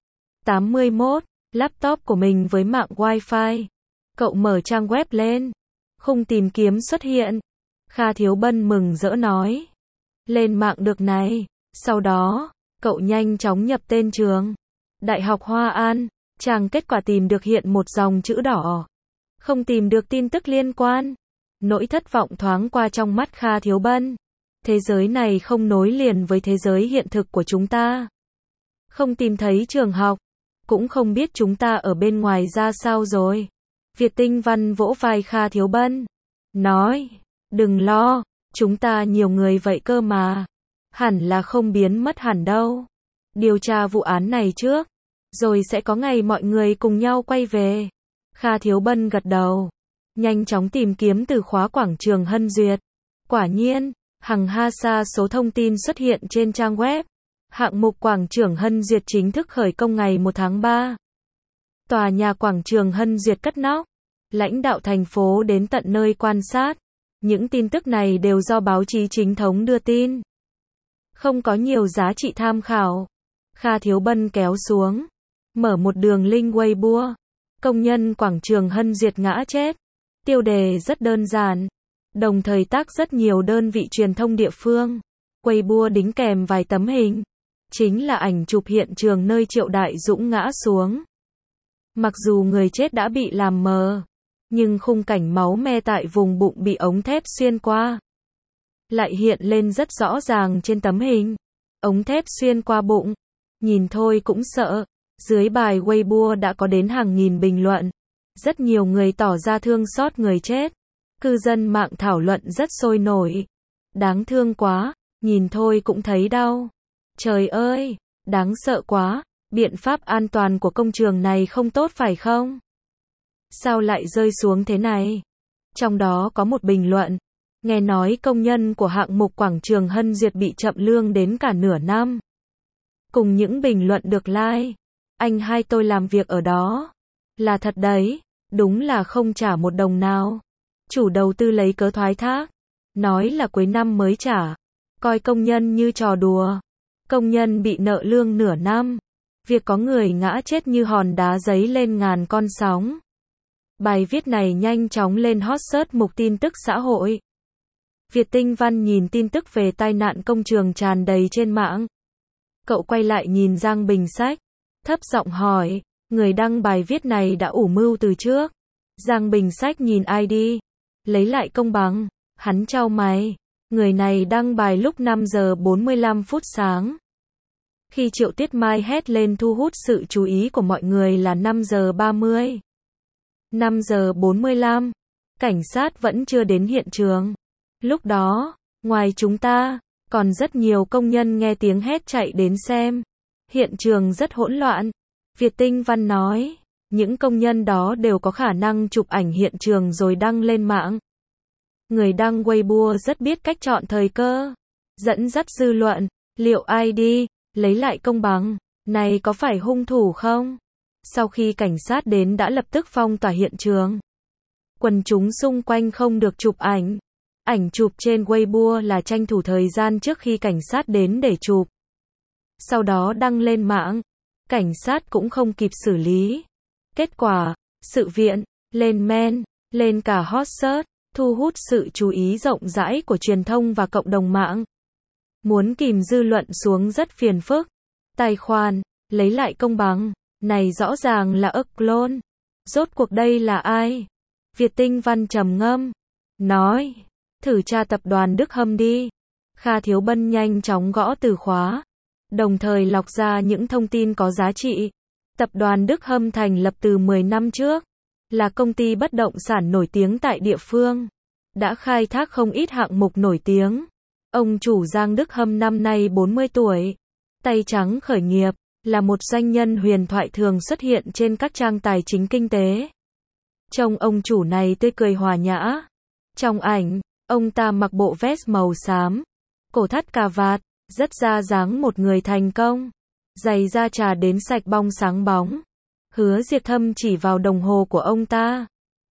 81, laptop của mình với mạng wifi. Cậu mở trang web lên. Khung tìm kiếm xuất hiện. Kha Thiếu Bân mừng rỡ nói. Lên mạng được này. Sau đó, cậu nhanh chóng nhập tên trường. Đại học Hoa An. Trang kết quả tìm được hiện một dòng chữ đỏ. Không tìm được tin tức liên quan. Nỗi thất vọng thoáng qua trong mắt Kha Thiếu Bân. Thế giới này không nối liền với thế giới hiện thực của chúng ta. Không tìm thấy trường học. Cũng không biết chúng ta ở bên ngoài ra sao rồi. Việt Tinh Văn vỗ vai Kha Thiếu Bân. Nói, đừng lo, chúng ta nhiều người vậy cơ mà. Hẳn là không biến mất hẳn đâu. Điều tra vụ án này trước. Rồi sẽ có ngày mọi người cùng nhau quay về. Kha Thiếu Bân gật đầu. Nhanh chóng tìm kiếm từ khóa quảng trường Hân Duyệt. Quả nhiên, hằng sa số thông tin xuất hiện trên trang web. Hạng mục quảng trường Hân Duyệt chính thức khởi công ngày 1 tháng 3. Tòa nhà quảng trường Hân Duyệt cất nóc. Lãnh đạo thành phố đến tận nơi quan sát. Những tin tức này đều do báo chí chính thống đưa tin. Không có nhiều giá trị tham khảo. Kha Thiếu Bân kéo xuống. Mở một đường link Weibo. Công nhân quảng trường Hân Duyệt ngã chết. Tiêu đề rất đơn giản. Đồng thời tác rất nhiều đơn vị truyền thông địa phương. Weibo đính kèm vài tấm hình. Chính là ảnh chụp hiện trường nơi Triệu Đại Dũng ngã xuống. Mặc dù người chết đã bị làm mờ, nhưng khung cảnh máu me tại vùng bụng bị ống thép xuyên qua lại hiện lên rất rõ ràng trên tấm hình. Ống thép xuyên qua bụng. Nhìn thôi cũng sợ. Dưới bài Weibo đã có đến hàng nghìn bình luận. Rất nhiều người tỏ ra thương xót người chết. Cư dân mạng thảo luận rất sôi nổi. Đáng thương quá, nhìn thôi cũng thấy đau. Trời ơi, đáng sợ quá, biện pháp an toàn của công trường này không tốt phải không? Sao lại rơi xuống thế này? Trong đó có một bình luận. Nghe nói công nhân của hạng mục quảng trường Hân Duyệt bị chậm lương đến cả nửa năm. Cùng những bình luận được like. Anh hai tôi làm việc ở đó. Là thật đấy, đúng là không trả một đồng nào. Chủ đầu tư lấy cớ thoái thác. Nói là cuối năm mới trả. Coi công nhân như trò đùa. Công nhân bị nợ lương nửa năm. Việc có người ngã chết như hòn đá giấy lên ngàn con sóng. Bài viết này nhanh chóng lên hot search mục tin tức xã hội. Việt Tinh Văn nhìn tin tức về tai nạn công trường tràn đầy trên mạng. Cậu quay lại nhìn Giang Bình Sách. Thấp giọng hỏi, người đăng bài viết này đã ủ mưu từ trước. Giang Bình Sách nhìn ID. Lấy lại công bằng. Hắn chau mày. Người này đăng bài lúc 5 giờ 45 phút sáng. Khi Triệu Tuyết Mai hét lên thu hút sự chú ý của mọi người là 5 giờ 30. 5 giờ 45. Cảnh sát vẫn chưa đến hiện trường. Lúc đó, ngoài chúng ta, còn rất nhiều công nhân nghe tiếng hét chạy đến xem. Hiện trường rất hỗn loạn. Việt Tinh Văn nói, những công nhân đó đều có khả năng chụp ảnh hiện trường rồi đăng lên mạng. Người đăng Weibo rất biết cách chọn thời cơ. Dẫn dắt dư luận, liệu ID, lấy lại công bằng, này có phải hung thủ không? Sau khi cảnh sát đến đã lập tức phong tỏa hiện trường. Quần chúng xung quanh không được chụp ảnh. Ảnh chụp trên Weibo là tranh thủ thời gian trước khi cảnh sát đến để chụp. Sau đó đăng lên mạng. Cảnh sát cũng không kịp xử lý. Kết quả, sự viện, lên men, lên cả hot search, thu hút sự chú ý rộng rãi của truyền thông và cộng đồng mạng. Muốn kìm dư luận xuống rất phiền phức. Tài khoản, lấy lại công bằng, này rõ ràng là ức clone. Rốt cuộc đây là ai? Việt Tinh Văn trầm ngâm, nói, thử tra tập đoàn Đức Hâm đi. Kha Thiếu Bân nhanh chóng gõ từ khóa. đồng thời lọc ra những thông tin có giá trị. Tập đoàn Đức Hâm thành lập từ 10 năm trước, là công ty bất động sản nổi tiếng tại địa phương, đã khai thác không ít hạng mục nổi tiếng. Ông chủ Giang Đức Hâm năm nay 40 tuổi, tay trắng khởi nghiệp, là một doanh nhân huyền thoại thường xuất hiện trên các trang tài chính kinh tế. Trông ông chủ này tươi cười hòa nhã. Trong ảnh, ông ta mặc bộ vest màu xám, cổ thắt cà vạt, rất ra dáng một người thành công. Giày da trà đến sạch bong sáng bóng. Hứa Diệt Thâm chỉ vào đồng hồ của ông ta.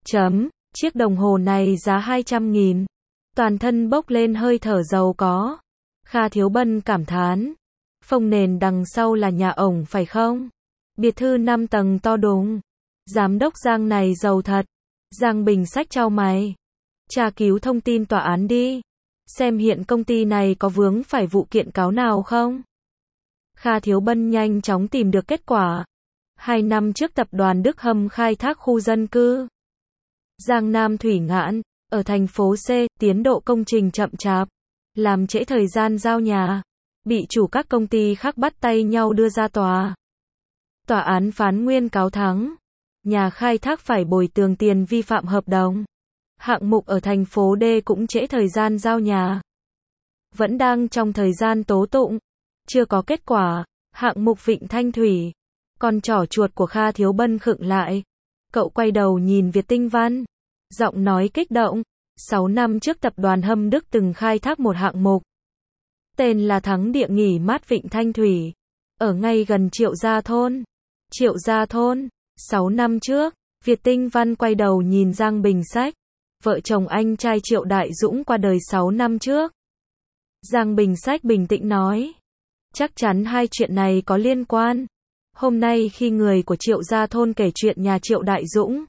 Chiếc đồng hồ này giá 200.000. Toàn thân bốc lên hơi thở giàu có. Kha Thiếu Bân cảm thán. Phông nền đằng sau là nhà ổng phải không? Biệt thự 5 tầng to đùng. Giám đốc Giang này giàu thật. Giang Bình Sách chau mày. Tra cứu thông tin tòa án đi. Xem hiện công ty này có vướng phải vụ kiện cáo nào không? Kha Thiếu Bân nhanh chóng tìm được kết quả. 2 năm trước tập đoàn Đức Hâm khai thác khu dân cư Giang Nam Thủy Ngạn, ở thành phố C, tiến độ công trình chậm chạp, làm trễ thời gian giao nhà, bị chủ các công ty khác bắt tay nhau đưa ra tòa. Tòa án phán nguyên cáo thắng. Nhà khai thác phải bồi thường tiền vi phạm hợp đồng. Hạng mục ở thành phố D cũng trễ thời gian giao nhà. Vẫn đang trong thời gian tố tụng, chưa có kết quả. Hạng mục Vịnh Thanh Thủy, con trỏ chuột của Kha Thiếu Bân khựng lại. Cậu quay đầu nhìn Việt Tinh Văn, giọng nói kích động. 6 năm trước tập đoàn Hâm Đức từng khai thác một hạng mục, tên là Thắng Địa nghỉ mát Vịnh Thanh Thủy, ở ngay gần Triệu Gia Thôn. Triệu Gia Thôn, 6 năm trước, Việt Tinh Văn quay đầu nhìn Giang Bình Sách. Vợ chồng anh trai Triệu Đại Dũng qua đời 6 năm trước. Giang Bình Sách bình tĩnh nói. Chắc chắn hai chuyện này có liên quan. Hôm nay khi người của Triệu Gia Thôn kể chuyện nhà Triệu Đại Dũng,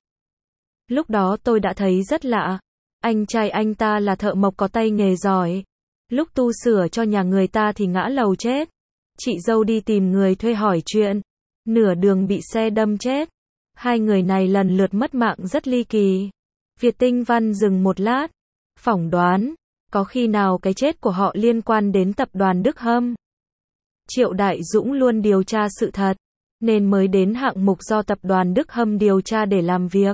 lúc đó tôi đã thấy rất lạ. Anh trai anh ta là thợ mộc có tay nghề giỏi. Lúc tu sửa cho nhà người ta thì ngã lầu chết. Chị dâu đi tìm người thuê hỏi chuyện. Nửa đường bị xe đâm chết. Hai người này lần lượt mất mạng rất ly kỳ. Việt Tinh Văn dừng một lát. Phỏng đoán, có khi nào cái chết của họ liên quan đến tập đoàn Đức Hâm? Triệu Đại Dũng luôn điều tra sự thật, nên mới đến hạng mục do tập đoàn Đức Hâm điều tra để làm việc.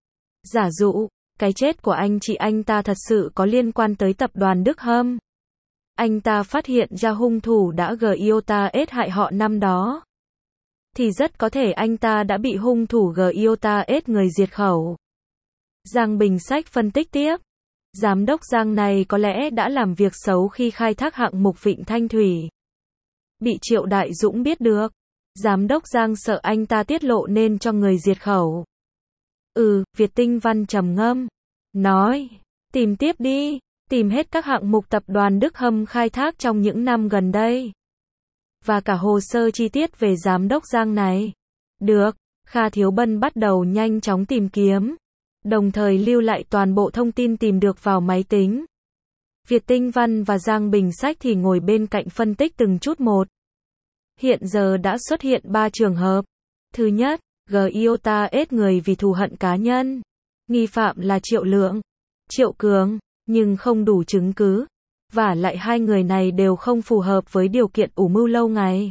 Giả dụ, cái chết của anh chị anh ta thật sự có liên quan tới tập đoàn Đức Hâm. Anh ta phát hiện ra hung thủ đã GIOTA-S hại họ năm đó. Thì rất có thể anh ta đã bị hung thủ GIOTA-S người diệt khẩu. Giang Bình Sách phân tích tiếp. Giám đốc Giang này có lẽ đã làm việc xấu khi khai thác hạng mục Vịnh Thanh Thủy. Bị Triệu Đại Dũng biết được. Giám đốc Giang sợ anh ta tiết lộ nên cho người diệt khẩu. Việt Tinh Văn trầm ngâm. Nói. Tìm tiếp đi. Tìm hết các hạng mục tập đoàn Đức Hâm khai thác trong những năm gần đây. Và cả hồ sơ chi tiết về giám đốc Giang này. Được. Kha Thiếu Bân bắt đầu nhanh chóng tìm kiếm. Đồng thời lưu lại toàn bộ thông tin tìm được vào máy tính. Việt Tinh Văn và Giang Bình Sách thì ngồi bên cạnh phân tích từng chút một. Hiện giờ đã xuất hiện 3 trường hợp. Thứ nhất, GIOTA-S người vì thù hận cá nhân. Nghi phạm là Triệu Lượng, Triệu Cường, nhưng không đủ chứng cứ. Và lại hai người này đều không phù hợp với điều kiện ủ mưu lâu ngày.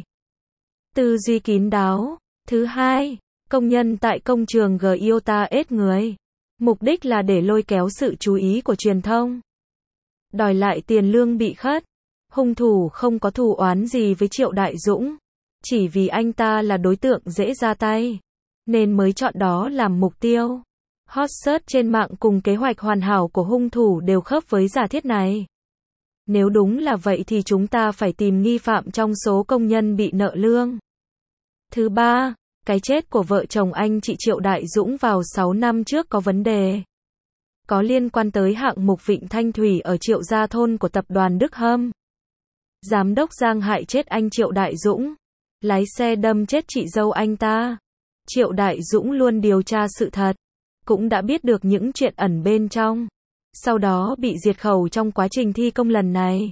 Tư duy kín đáo. Thứ hai, công nhân tại công trường GIOTA-S người. Mục đích là để lôi kéo sự chú ý của truyền thông. Đòi lại tiền lương bị khất. Hung thủ không có thù oán gì với Triệu Đại Dũng. Chỉ vì anh ta là đối tượng dễ ra tay. Nên mới chọn đó làm mục tiêu. Hot search trên mạng cùng kế hoạch hoàn hảo của hung thủ đều khớp với giả thiết này. Nếu đúng là vậy thì chúng ta phải tìm nghi phạm trong số công nhân bị nợ lương. Thứ ba, cái chết của vợ chồng anh chị Triệu Đại Dũng vào 6 năm trước có vấn đề. Có liên quan tới hạng mục Vịnh Thanh Thủy ở Triệu Gia Thôn của tập đoàn Đức Hâm. Giám đốc Giang hại chết anh Triệu Đại Dũng. Lái xe đâm chết chị dâu anh ta. Triệu Đại Dũng luôn điều tra sự thật. Cũng đã biết được những chuyện ẩn bên trong. Sau đó bị diệt khẩu trong quá trình thi công lần này.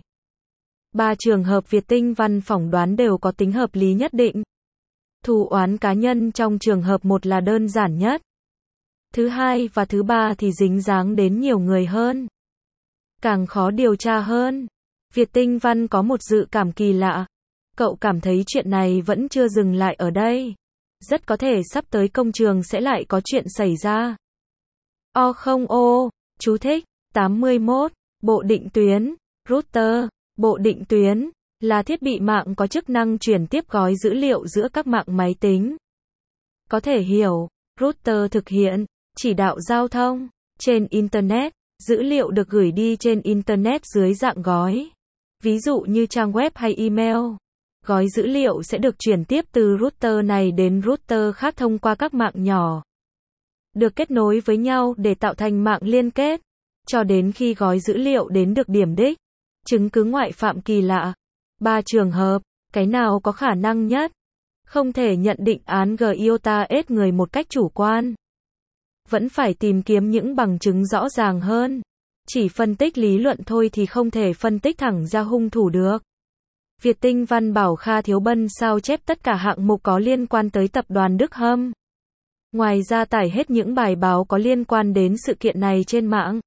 3 trường hợp Việt Tinh Văn phỏng đoán đều có tính hợp lý nhất định. Thù oán cá nhân trong trường hợp một là đơn giản nhất. Thứ hai và thứ ba thì dính dáng đến nhiều người hơn. Càng khó điều tra hơn. Việt Tinh Văn có một dự cảm kỳ lạ. Cậu cảm thấy chuyện này vẫn chưa dừng lại ở đây. Rất có thể sắp tới công trường sẽ lại có chuyện xảy ra. O không ô, chú thích, 81, bộ định tuyến, router, bộ định tuyến, là thiết bị mạng có chức năng truyền tiếp gói dữ liệu giữa các mạng máy tính. Có thể hiểu, router thực hiện, chỉ đạo giao thông, trên Internet, dữ liệu được gửi đi trên Internet dưới dạng gói. Ví dụ như trang web hay email. Gói dữ liệu sẽ được chuyển tiếp từ router này đến router khác thông qua các mạng nhỏ. Được kết nối với nhau để tạo thành mạng liên kết. Cho đến khi gói dữ liệu đến được điểm đích. Chứng cứ ngoại phạm kỳ lạ. 3 trường hợp, cái nào có khả năng nhất? Không thể nhận định án Giota S người một cách chủ quan. Vẫn phải tìm kiếm những bằng chứng rõ ràng hơn. Chỉ phân tích lý luận thôi thì không thể phân tích thẳng ra hung thủ được. Việt Tinh Văn bảo Kha Thiếu Bân sao chép tất cả hạng mục có liên quan tới tập đoàn Đức Hâm. Ngoài ra tải hết những bài báo có liên quan đến sự kiện này trên mạng.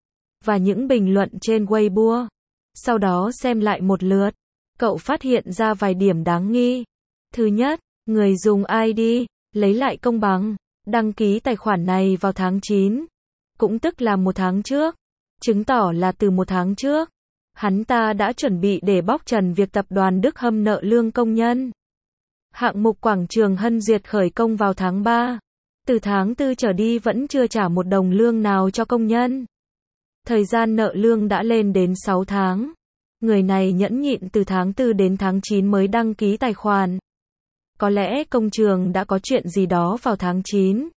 Và những bình luận trên Weibo. Sau đó xem lại một lượt. Cậu phát hiện ra vài điểm đáng nghi. Thứ nhất, người dùng ID, lấy lại công bằng, đăng ký tài khoản này vào tháng 9. Cũng tức là 1 tháng trước. Chứng tỏ là từ 1 tháng trước. Hắn ta đã chuẩn bị để bóc trần việc tập đoàn Đức Hâm nợ lương công nhân. Hạng mục quảng trường Hân Duyệt khởi công vào tháng 3. Từ tháng 4 trở đi vẫn chưa trả 1 đồng lương nào cho công nhân. Thời gian nợ lương đã lên đến 6 tháng. Người này nhẫn nhịn từ tháng 4 đến tháng 9 mới đăng ký tài khoản. Có lẽ công trường đã có chuyện gì đó vào tháng 9.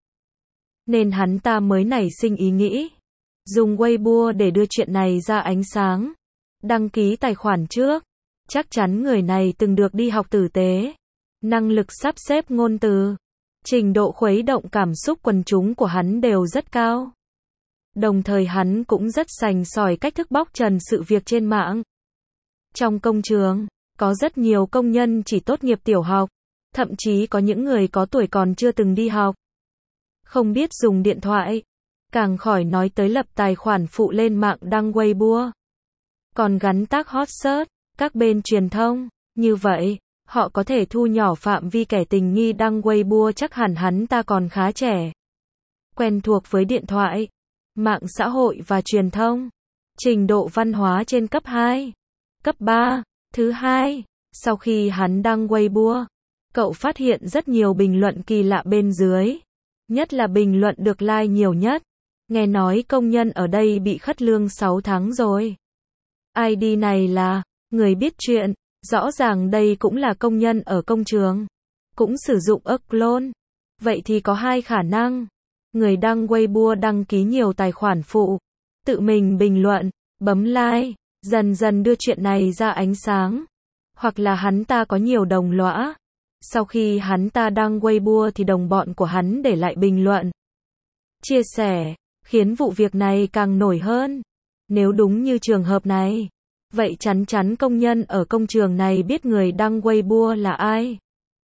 Nên hắn ta mới nảy sinh ý nghĩ. Dùng Weibo để đưa chuyện này ra ánh sáng. Đăng ký tài khoản trước. Chắc chắn người này từng được đi học tử tế. Năng lực sắp xếp ngôn từ. Trình độ khuấy động cảm xúc quần chúng của hắn đều rất cao. Đồng thời hắn cũng rất sành sỏi cách thức bóc trần sự việc trên mạng. Trong công trường, có rất nhiều công nhân chỉ tốt nghiệp tiểu học. Thậm chí có những người có tuổi còn chưa từng đi học. Không biết dùng điện thoại. Càng khỏi nói tới lập tài khoản phụ lên mạng đăng Weibo. Còn gắn tag hot search, các bên truyền thông. Như vậy, họ có thể thu nhỏ phạm vi kẻ tình nghi đăng Weibo, chắc hẳn hắn ta còn khá trẻ. Quen thuộc với điện thoại, mạng xã hội và truyền thông. Trình độ văn hóa trên cấp 2, cấp 3. Thứ hai, sau khi hắn đăng Weibo, cậu phát hiện rất nhiều bình luận kỳ lạ bên dưới. Nhất là bình luận được like nhiều nhất. Nghe nói công nhân ở đây bị khất lương 6 tháng rồi. ID này là người biết chuyện. Rõ ràng đây cũng là công nhân ở công trường. Cũng sử dụng clone. Vậy thì có 2 khả năng. Người đăng Weibo đăng ký nhiều tài khoản phụ. Tự mình bình luận, bấm like, dần dần đưa chuyện này ra ánh sáng. Hoặc là hắn ta có nhiều đồng lõa. Sau khi hắn ta đăng Weibo thì đồng bọn của hắn để lại bình luận. Chia sẻ, khiến vụ việc này càng nổi hơn. Nếu đúng như trường hợp này, vậy chắn chắn công nhân ở công trường này biết người đăng Weibo là ai.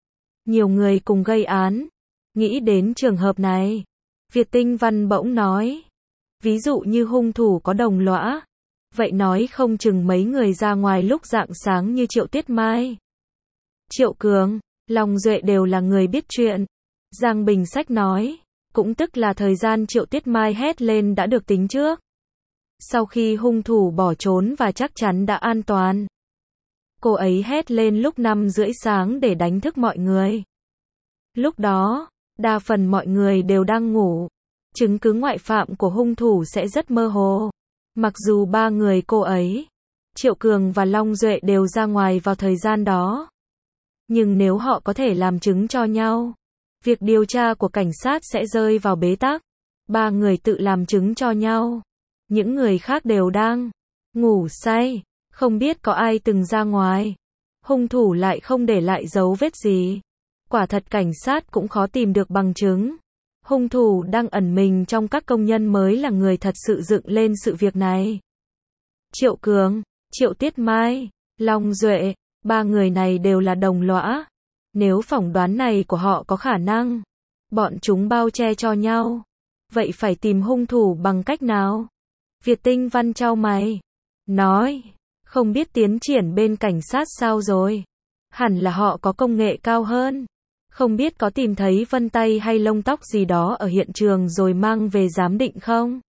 Nhiều người cùng gây án. Nghĩ đến trường hợp này, Việt Tinh Văn bỗng nói. Ví dụ như hung thủ có đồng lõa. Vậy nói không chừng mấy người ra ngoài lúc rạng sáng như Triệu Tuyết Mai, Triệu Cường, Long Duệ đều là người biết chuyện. Giang Bình Sách nói. Cũng tức là thời gian Triệu Tuyết Mai hét lên đã được tính trước. Sau khi hung thủ bỏ trốn và chắc chắn đã an toàn. Cô ấy hét lên lúc 5:30 sáng để đánh thức mọi người. Lúc đó, đa phần mọi người đều đang ngủ. Chứng cứ ngoại phạm của hung thủ sẽ rất mơ hồ. Mặc dù 3 người cô ấy, Triệu Cường và Long Duệ đều ra ngoài vào thời gian đó. Nhưng nếu họ có thể làm chứng cho nhau, việc điều tra của cảnh sát sẽ rơi vào bế tắc. 3 người tự làm chứng cho nhau. Những người khác đều đang ngủ say, không biết có ai từng ra ngoài. Hung thủ lại không để lại dấu vết gì. Quả thật cảnh sát cũng khó tìm được bằng chứng. Hung thủ đang ẩn mình trong các công nhân mới là người thật sự dựng lên sự việc này. Triệu Cường, Triệu Tuyết Mai, Long Duệ, 3 người này đều là đồng lõa. Nếu phỏng đoán này của họ có khả năng, bọn chúng bao che cho nhau. Vậy phải tìm hung thủ bằng cách nào? Việt Tinh Văn chau mày, nói, không biết tiến triển bên cảnh sát sao rồi. Hẳn là họ có công nghệ cao hơn. Không biết có tìm thấy vân tay hay lông tóc gì đó ở hiện trường rồi mang về giám định không?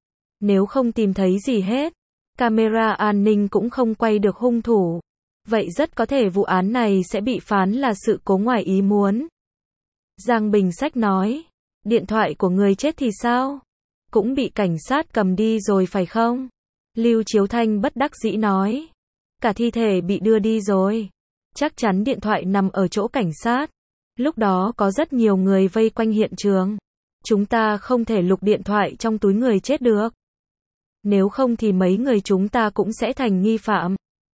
Nếu không tìm thấy gì hết, camera an ninh cũng không quay được hung thủ. Vậy rất có thể vụ án này sẽ bị phán là sự cố ngoài ý muốn. Giang Bình Sách nói, điện thoại của người chết thì sao? Cũng bị cảnh sát cầm đi rồi phải không? Lưu Chiếu Thanh bất đắc dĩ nói, cả thi thể bị đưa đi rồi. Chắc chắn điện thoại nằm ở chỗ cảnh sát. Lúc đó có rất nhiều người vây quanh hiện trường. Chúng ta không thể lục điện thoại trong túi người chết được. Nếu không thì mấy người chúng ta cũng sẽ thành nghi phạm.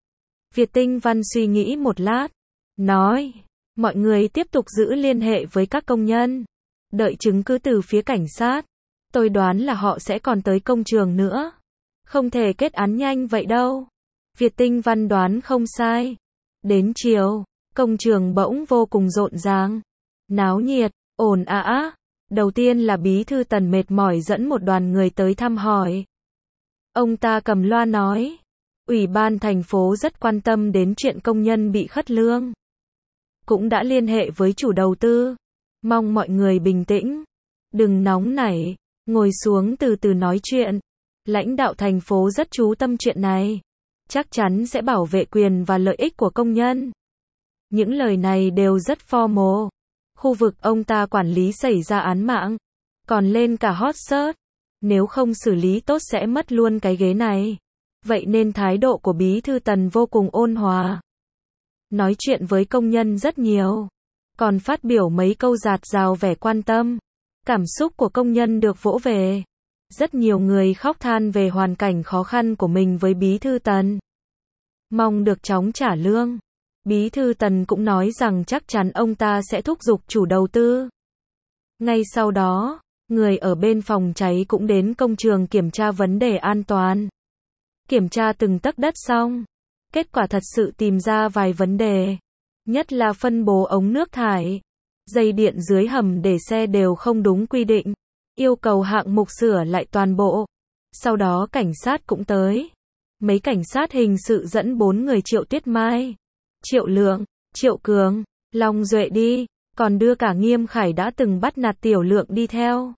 Việt Tinh Văn suy nghĩ một lát, nói, mọi người tiếp tục giữ liên hệ với các công nhân. Đợi chứng cứ từ phía cảnh sát. Tôi đoán là họ sẽ còn tới công trường nữa. Không thể kết án nhanh vậy đâu. Việt Tinh Văn đoán không sai. Đến chiều, công trường bỗng vô cùng rộn ràng. Náo nhiệt, ồn ào. Đầu tiên là bí thư Tần mệt mỏi dẫn một đoàn người tới thăm hỏi. Ông ta cầm loa nói, Ủy ban thành phố rất quan tâm đến chuyện công nhân bị khất lương. Cũng đã liên hệ với chủ đầu tư. Mong mọi người bình tĩnh. Đừng nóng nảy. Ngồi xuống từ từ nói chuyện. Lãnh đạo thành phố rất chú tâm chuyện này. Chắc chắn sẽ bảo vệ quyền và lợi ích của công nhân. Những lời này đều rất formal. Khu vực ông ta quản lý xảy ra án mạng. Còn lên cả hot search. Nếu không xử lý tốt sẽ mất luôn cái ghế này. Vậy nên thái độ của bí thư Tần vô cùng ôn hòa. Nói chuyện với công nhân rất nhiều. Còn phát biểu mấy câu dạt dào vẻ quan tâm. Cảm xúc của công nhân được vỗ về. Rất nhiều người khóc than về hoàn cảnh khó khăn của mình với bí thư Tần. Mong được chóng trả lương. Bí thư Tần cũng nói rằng chắc chắn ông ta sẽ thúc giục chủ đầu tư. Ngay sau đó, người ở bên phòng cháy cũng đến công trường kiểm tra vấn đề an toàn. Kiểm tra từng tấc đất xong. Kết quả thật sự tìm ra vài vấn đề. Nhất là phân bố ống nước thải. Dây điện dưới hầm để xe đều không đúng quy định. Yêu cầu hạng mục sửa lại toàn bộ. Sau đó cảnh sát cũng tới. Mấy cảnh sát hình sự dẫn 4 người Triệu Tuyết Mai, Triệu Lượng, Triệu Cường, Long Duệ đi. Còn đưa cả Nghiêm Khải đã từng bắt nạt Tiểu Lượng đi theo.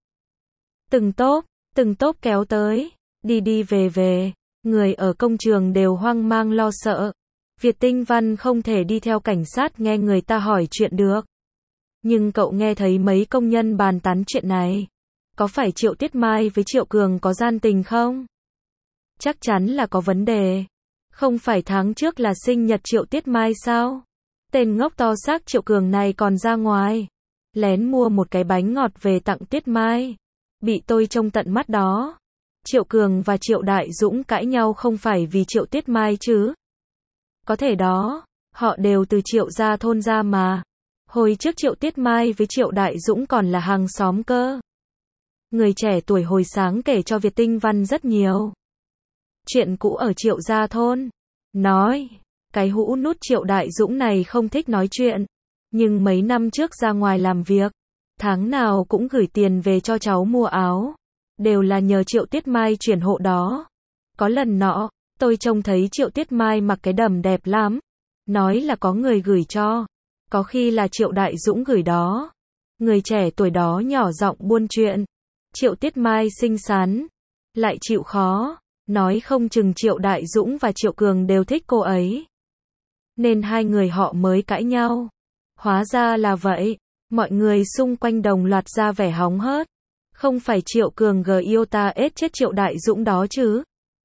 Từng tốp kéo tới. Đi đi về về. Người ở công trường đều hoang mang lo sợ. Việt Tinh Văn không thể đi theo cảnh sát nghe người ta hỏi chuyện được. Nhưng cậu nghe thấy mấy công nhân bàn tán chuyện này. Có phải Triệu Tuyết Mai với Triệu Cường có gian tình không? Chắc chắn là có vấn đề. Không phải tháng trước là sinh nhật Triệu Tuyết Mai sao? Tên ngốc to xác Triệu Cường này còn ra ngoài. Lén mua một cái bánh ngọt về tặng Tuyết Mai. Bị tôi trông tận mắt đó. Triệu Cường và Triệu Đại Dũng cãi nhau không phải vì Triệu Tuyết Mai chứ? Có thể đó. Họ đều từ Triệu gia thôn ra mà. Hồi trước Triệu Tuyết Mai với Triệu Đại Dũng còn là hàng xóm cơ. Người trẻ tuổi hồi sáng kể cho Việt Tinh Văn rất nhiều. Chuyện cũ ở Triệu gia thôn. Nói, cái hũ nút Triệu Đại Dũng này không thích nói chuyện. Nhưng mấy năm trước ra ngoài làm việc. Tháng nào cũng gửi tiền về cho cháu mua áo. Đều là nhờ Triệu Tuyết Mai chuyển hộ đó. Có lần nọ, tôi trông thấy Triệu Tuyết Mai mặc cái đầm đẹp lắm. Nói là có người gửi cho. Có khi là Triệu Đại Dũng gửi đó. Người trẻ tuổi đó nhỏ giọng buôn chuyện. Triệu Tuyết Mai xinh xắn. Lại chịu khó. Nói không chừng Triệu Đại Dũng và Triệu Cường đều thích cô ấy. Nên hai người họ mới cãi nhau. Hóa ra là vậy. Mọi người xung quanh đồng loạt ra vẻ hóng hớt. Không phải Triệu Cường yêu ta ết chết Triệu Đại Dũng đó chứ?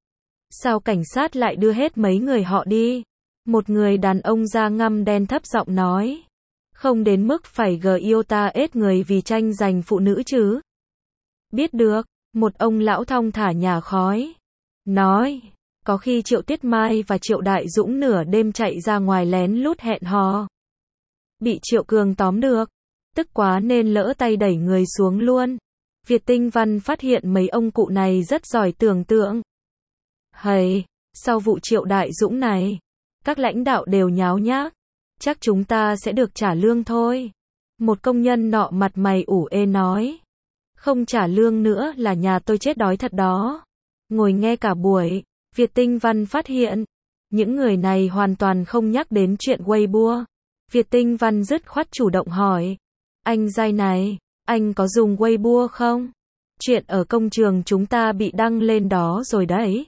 Sao cảnh sát lại đưa hết mấy người họ đi? Một người đàn ông da ngăm đen thấp giọng nói. Không đến mức phải yêu ta ết người vì tranh giành phụ nữ chứ? Biết được, một ông lão thong thả nhả khói. Nói, có khi Triệu Tuyết Mai và Triệu Đại Dũng nửa đêm chạy ra ngoài lén lút hẹn hò. Bị Triệu Cường tóm được. Tức quá nên lỡ tay đẩy người xuống luôn. Việt Tinh Văn phát hiện mấy ông cụ này rất giỏi tưởng tượng. Hầy, sau vụ Triệu Đại Dũng này, các lãnh đạo đều nháo nhác. Chắc chúng ta sẽ được trả lương thôi. Một công nhân nọ mặt mày ủ ê nói. Không trả lương nữa là nhà tôi chết đói thật đó. Ngồi nghe cả buổi, Việt Tinh Văn phát hiện. Những người này hoàn toàn không nhắc đến chuyện Weibo. Việt Tinh Văn dứt khoát chủ động hỏi. Anh giai này, anh có dùng Weibo không? Chuyện ở công trường chúng ta bị đăng lên đó rồi đấy.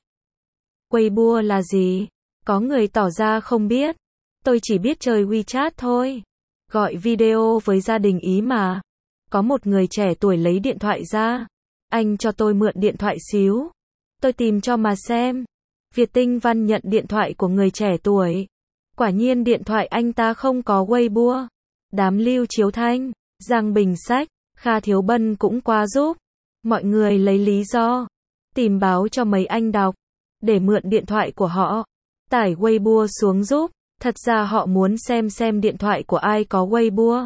Weibo là gì? Có người tỏ ra không biết. Tôi chỉ biết chơi WeChat thôi. Gọi video với gia đình ý mà. Có một người trẻ tuổi lấy điện thoại ra. Anh cho tôi mượn điện thoại xíu. Tôi tìm cho mà xem. Việt Tinh Văn nhận điện thoại của người trẻ tuổi. Quả nhiên điện thoại anh ta không có Weibo. Đám Lưu Chiếu Thanh, Giang Bình Sách, Kha Thiếu Bân cũng qua giúp. Mọi người lấy lý do tìm báo cho mấy anh đọc để mượn điện thoại của họ, tải Weibo xuống giúp. Thật ra họ muốn xem điện thoại của ai có Weibo.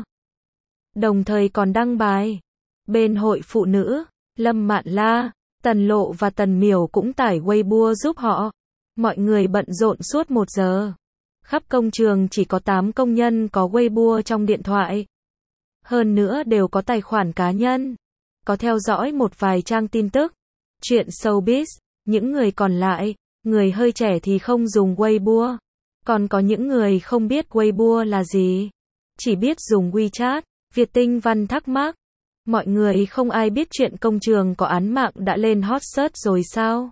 Đồng thời còn đăng bài. Bên hội phụ nữ, Lâm Mạn La, Tần Lộ và Tần Miểu cũng tải Weibo giúp họ. Mọi người bận rộn suốt 1 giờ. Khắp công trường chỉ có 8 công nhân có Weibo trong điện thoại. Hơn nữa đều có tài khoản cá nhân. Có theo dõi một vài trang tin tức, chuyện showbiz. Những người còn lại, người hơi trẻ thì không dùng Weibo. Còn có những người không biết Weibo là gì, chỉ biết dùng WeChat. Việt Tinh Văn thắc mắc. Mọi người không ai biết chuyện công trường có án mạng đã lên hot search rồi sao?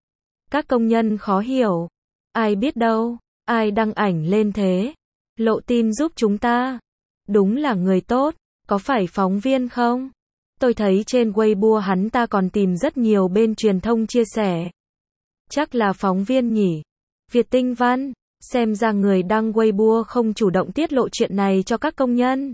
Các công nhân khó hiểu. Ai biết đâu, ai đăng ảnh lên thế? Lộ tin giúp chúng ta. Đúng là người tốt, có phải phóng viên không? Tôi thấy trên Weibo hắn ta còn tìm rất nhiều bên truyền thông chia sẻ. Chắc là phóng viên nhỉ? Việt Tinh Văn, xem ra người đăng Weibo không chủ động tiết lộ chuyện này cho các công nhân.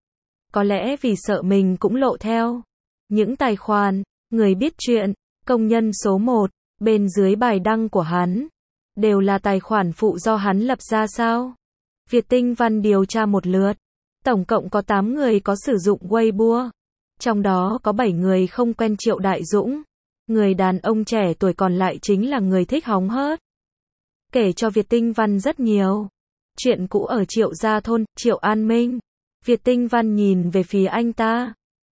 Có lẽ vì sợ mình cũng lộ theo. Những tài khoản, người biết chuyện, công nhân số 1, bên dưới bài đăng của hắn, đều là tài khoản phụ do hắn lập ra sao? Việt Tinh Văn điều tra một lượt. Tổng cộng có 8 người có sử dụng Weibo. Trong đó có 7 người không quen Triệu Đại Dũng. Người đàn ông trẻ tuổi còn lại chính là người thích hóng hớt. Kể cho Việt Tinh Văn rất nhiều. Chuyện cũ ở Triệu Gia Thôn, Triệu An Minh. Việt Tinh Văn nhìn về phía anh ta.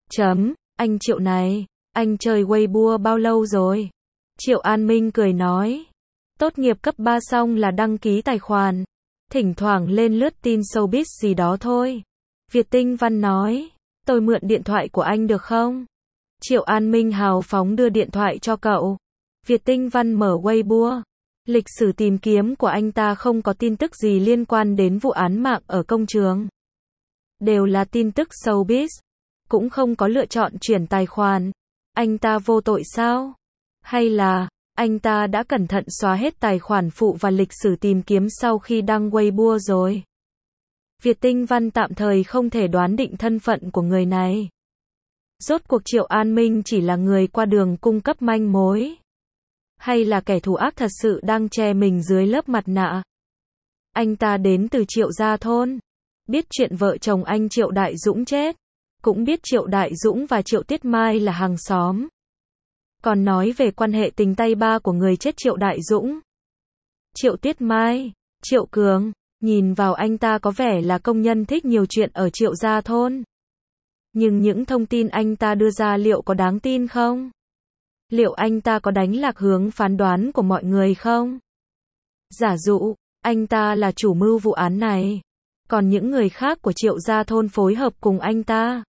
Anh Triệu này, anh chơi Weibo bao lâu rồi? Triệu An Minh cười nói. Tốt nghiệp cấp 3 xong là đăng ký tài khoản. Thỉnh thoảng lên lướt tin showbiz gì đó thôi. Việt Tinh Văn nói. Tôi mượn điện thoại của anh được không? Triệu An Minh hào phóng đưa điện thoại cho cậu. Việt Tinh Văn mở Weibo. Lịch sử tìm kiếm của anh ta không có tin tức gì liên quan đến vụ án mạng ở công trường. Đều là tin tức showbiz. Cũng không có lựa chọn chuyển tài khoản. Anh ta vô tội sao? Hay là, anh ta đã cẩn thận xóa hết tài khoản phụ và lịch sử tìm kiếm sau khi đăng Weibo rồi? Việt Tinh Văn tạm thời không thể đoán định thân phận của người này. Rốt cuộc Triệu An Minh chỉ là người qua đường cung cấp manh mối? Hay là kẻ thù ác thật sự đang che mình dưới lớp mặt nạ? Anh ta đến từ Triệu Gia Thôn. Biết chuyện vợ chồng anh Triệu Đại Dũng chết. Cũng biết Triệu Đại Dũng và Triệu Tiết Mai là hàng xóm. Còn nói về quan hệ tình tay ba của người chết Triệu Đại Dũng. Triệu Tiết Mai, Triệu Cường, nhìn vào anh ta có vẻ là công nhân thích nhiều chuyện ở Triệu Gia Thôn. Nhưng những thông tin anh ta đưa ra liệu có đáng tin không? Liệu anh ta có đánh lạc hướng phán đoán của mọi người không? Giả dụ, anh ta là chủ mưu vụ án này. Còn những người khác của Triệu Gia Thôn phối hợp cùng anh ta.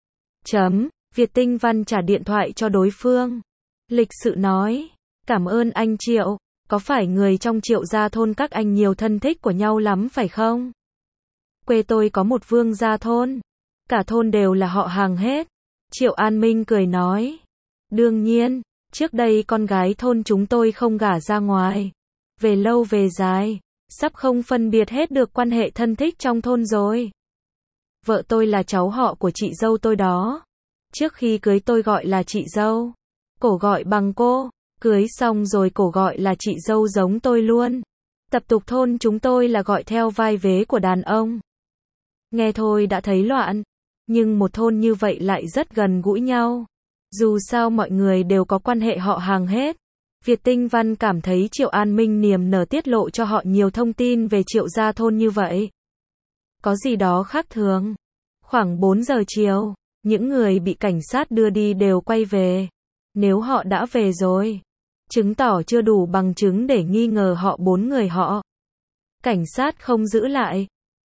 Việt Tinh Văn trả điện thoại cho đối phương. Lịch sự nói. Cảm ơn anh Triệu. Có phải người trong Triệu Gia Thôn các anh nhiều thân thích của nhau lắm phải không? Quê tôi có một Vương Gia Thôn. Cả thôn đều là họ hàng hết. Triệu An Minh cười nói. Đương nhiên, trước đây con gái thôn chúng tôi không gả ra ngoài. Về lâu về dài, sắp không phân biệt hết được quan hệ thân thích trong thôn rồi. Vợ tôi là cháu họ của chị dâu tôi đó. Trước khi cưới tôi gọi là chị dâu. Cổ gọi bằng cô. Cưới xong rồi cổ gọi là chị dâu giống tôi luôn. Tập tục thôn chúng tôi là gọi theo vai vế của đàn ông. Nghe thôi đã thấy loạn. Nhưng một thôn như vậy lại rất gần gũi nhau. Dù sao mọi người đều có quan hệ họ hàng hết. Việt Tinh Văn cảm thấy Triệu An Minh niềm nở tiết lộ cho họ nhiều thông tin về Triệu Gia Thôn như vậy. Có gì đó khác thường. Khoảng 4 giờ chiều, những người bị cảnh sát đưa đi đều quay về. Nếu họ đã về rồi, chứng tỏ chưa đủ bằng chứng để nghi ngờ họ 4 người họ. Cảnh sát không giữ lại.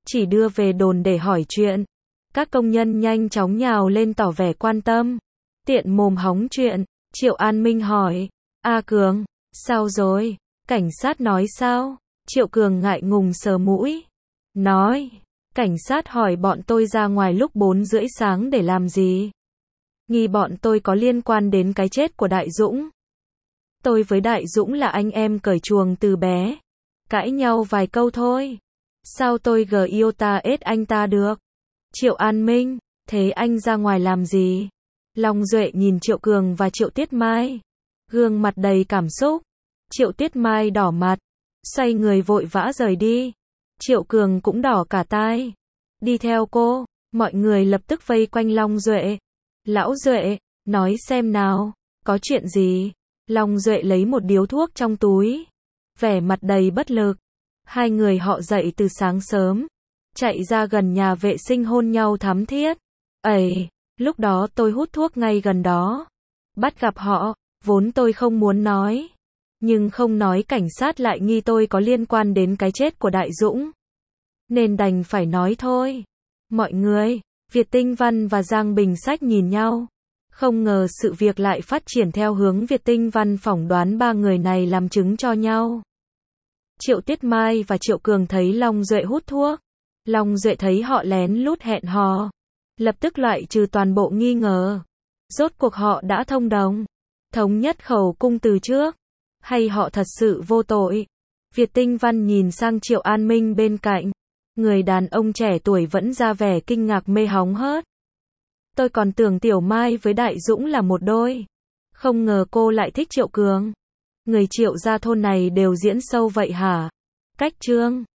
chỉ đưa về đồn để hỏi chuyện. Các công nhân nhanh chóng nhào lên tỏ vẻ quan tâm. Tiện mồm hóng chuyện, Triệu An Minh hỏi, A Cường, sao rồi? Cảnh sát nói sao? Triệu Cường ngại ngùng sờ mũi. Nói, cảnh sát hỏi bọn tôi ra ngoài lúc 4 rưỡi sáng để làm gì? Nghi bọn tôi có liên quan đến cái chết của Đại Dũng. Tôi với Đại Dũng là anh em cởi chuồng từ bé. Cãi nhau vài câu thôi. Sao tôi yêu ta ết anh ta được? Triệu An Minh, thế anh ra ngoài làm gì? Long Duệ nhìn Triệu Cường và Triệu Tiết Mai. Gương mặt đầy cảm xúc. Triệu Tiết Mai đỏ mặt. Xoay người vội vã rời đi. Triệu Cường cũng đỏ cả tai. Đi theo cô. Mọi người lập tức vây quanh Long Duệ. Lão Duệ, nói xem nào. Có chuyện gì? Long Duệ lấy một điếu thuốc trong túi. Vẻ mặt đầy bất lực. Hai người họ dậy từ sáng sớm. Chạy ra gần nhà vệ sinh hôn nhau thắm thiết. Ây, lúc đó tôi hút thuốc ngay gần đó. Bắt gặp họ, vốn tôi không muốn nói. Nhưng không nói cảnh sát lại nghi tôi có liên quan đến cái chết của Đại Dũng. Nên đành phải nói thôi. Mọi người, Việt Tinh Văn và Giang Bình Sách nhìn nhau. Không ngờ sự việc lại phát triển theo hướng Việt Tinh Văn phỏng đoán ba người này làm chứng cho nhau. Triệu Tiết Mai và Triệu Cường thấy Long Duệ hút thuốc. Long Duệ thấy họ lén lút hẹn hò. Lập tức loại trừ toàn bộ nghi ngờ. Rốt cuộc họ đã thông đồng. Thống nhất khẩu cung từ trước. Hay họ thật sự vô tội? Việt Tinh Văn nhìn sang Triệu An Minh bên cạnh. Người đàn ông trẻ tuổi vẫn ra vẻ kinh ngạc mê hóng hớt. Tôi còn tưởng Tiểu Mai với Đại Dũng là một đôi. Không ngờ cô lại thích Triệu Cường. Người Triệu gia thôn này đều diễn sâu vậy hả? Cách Trương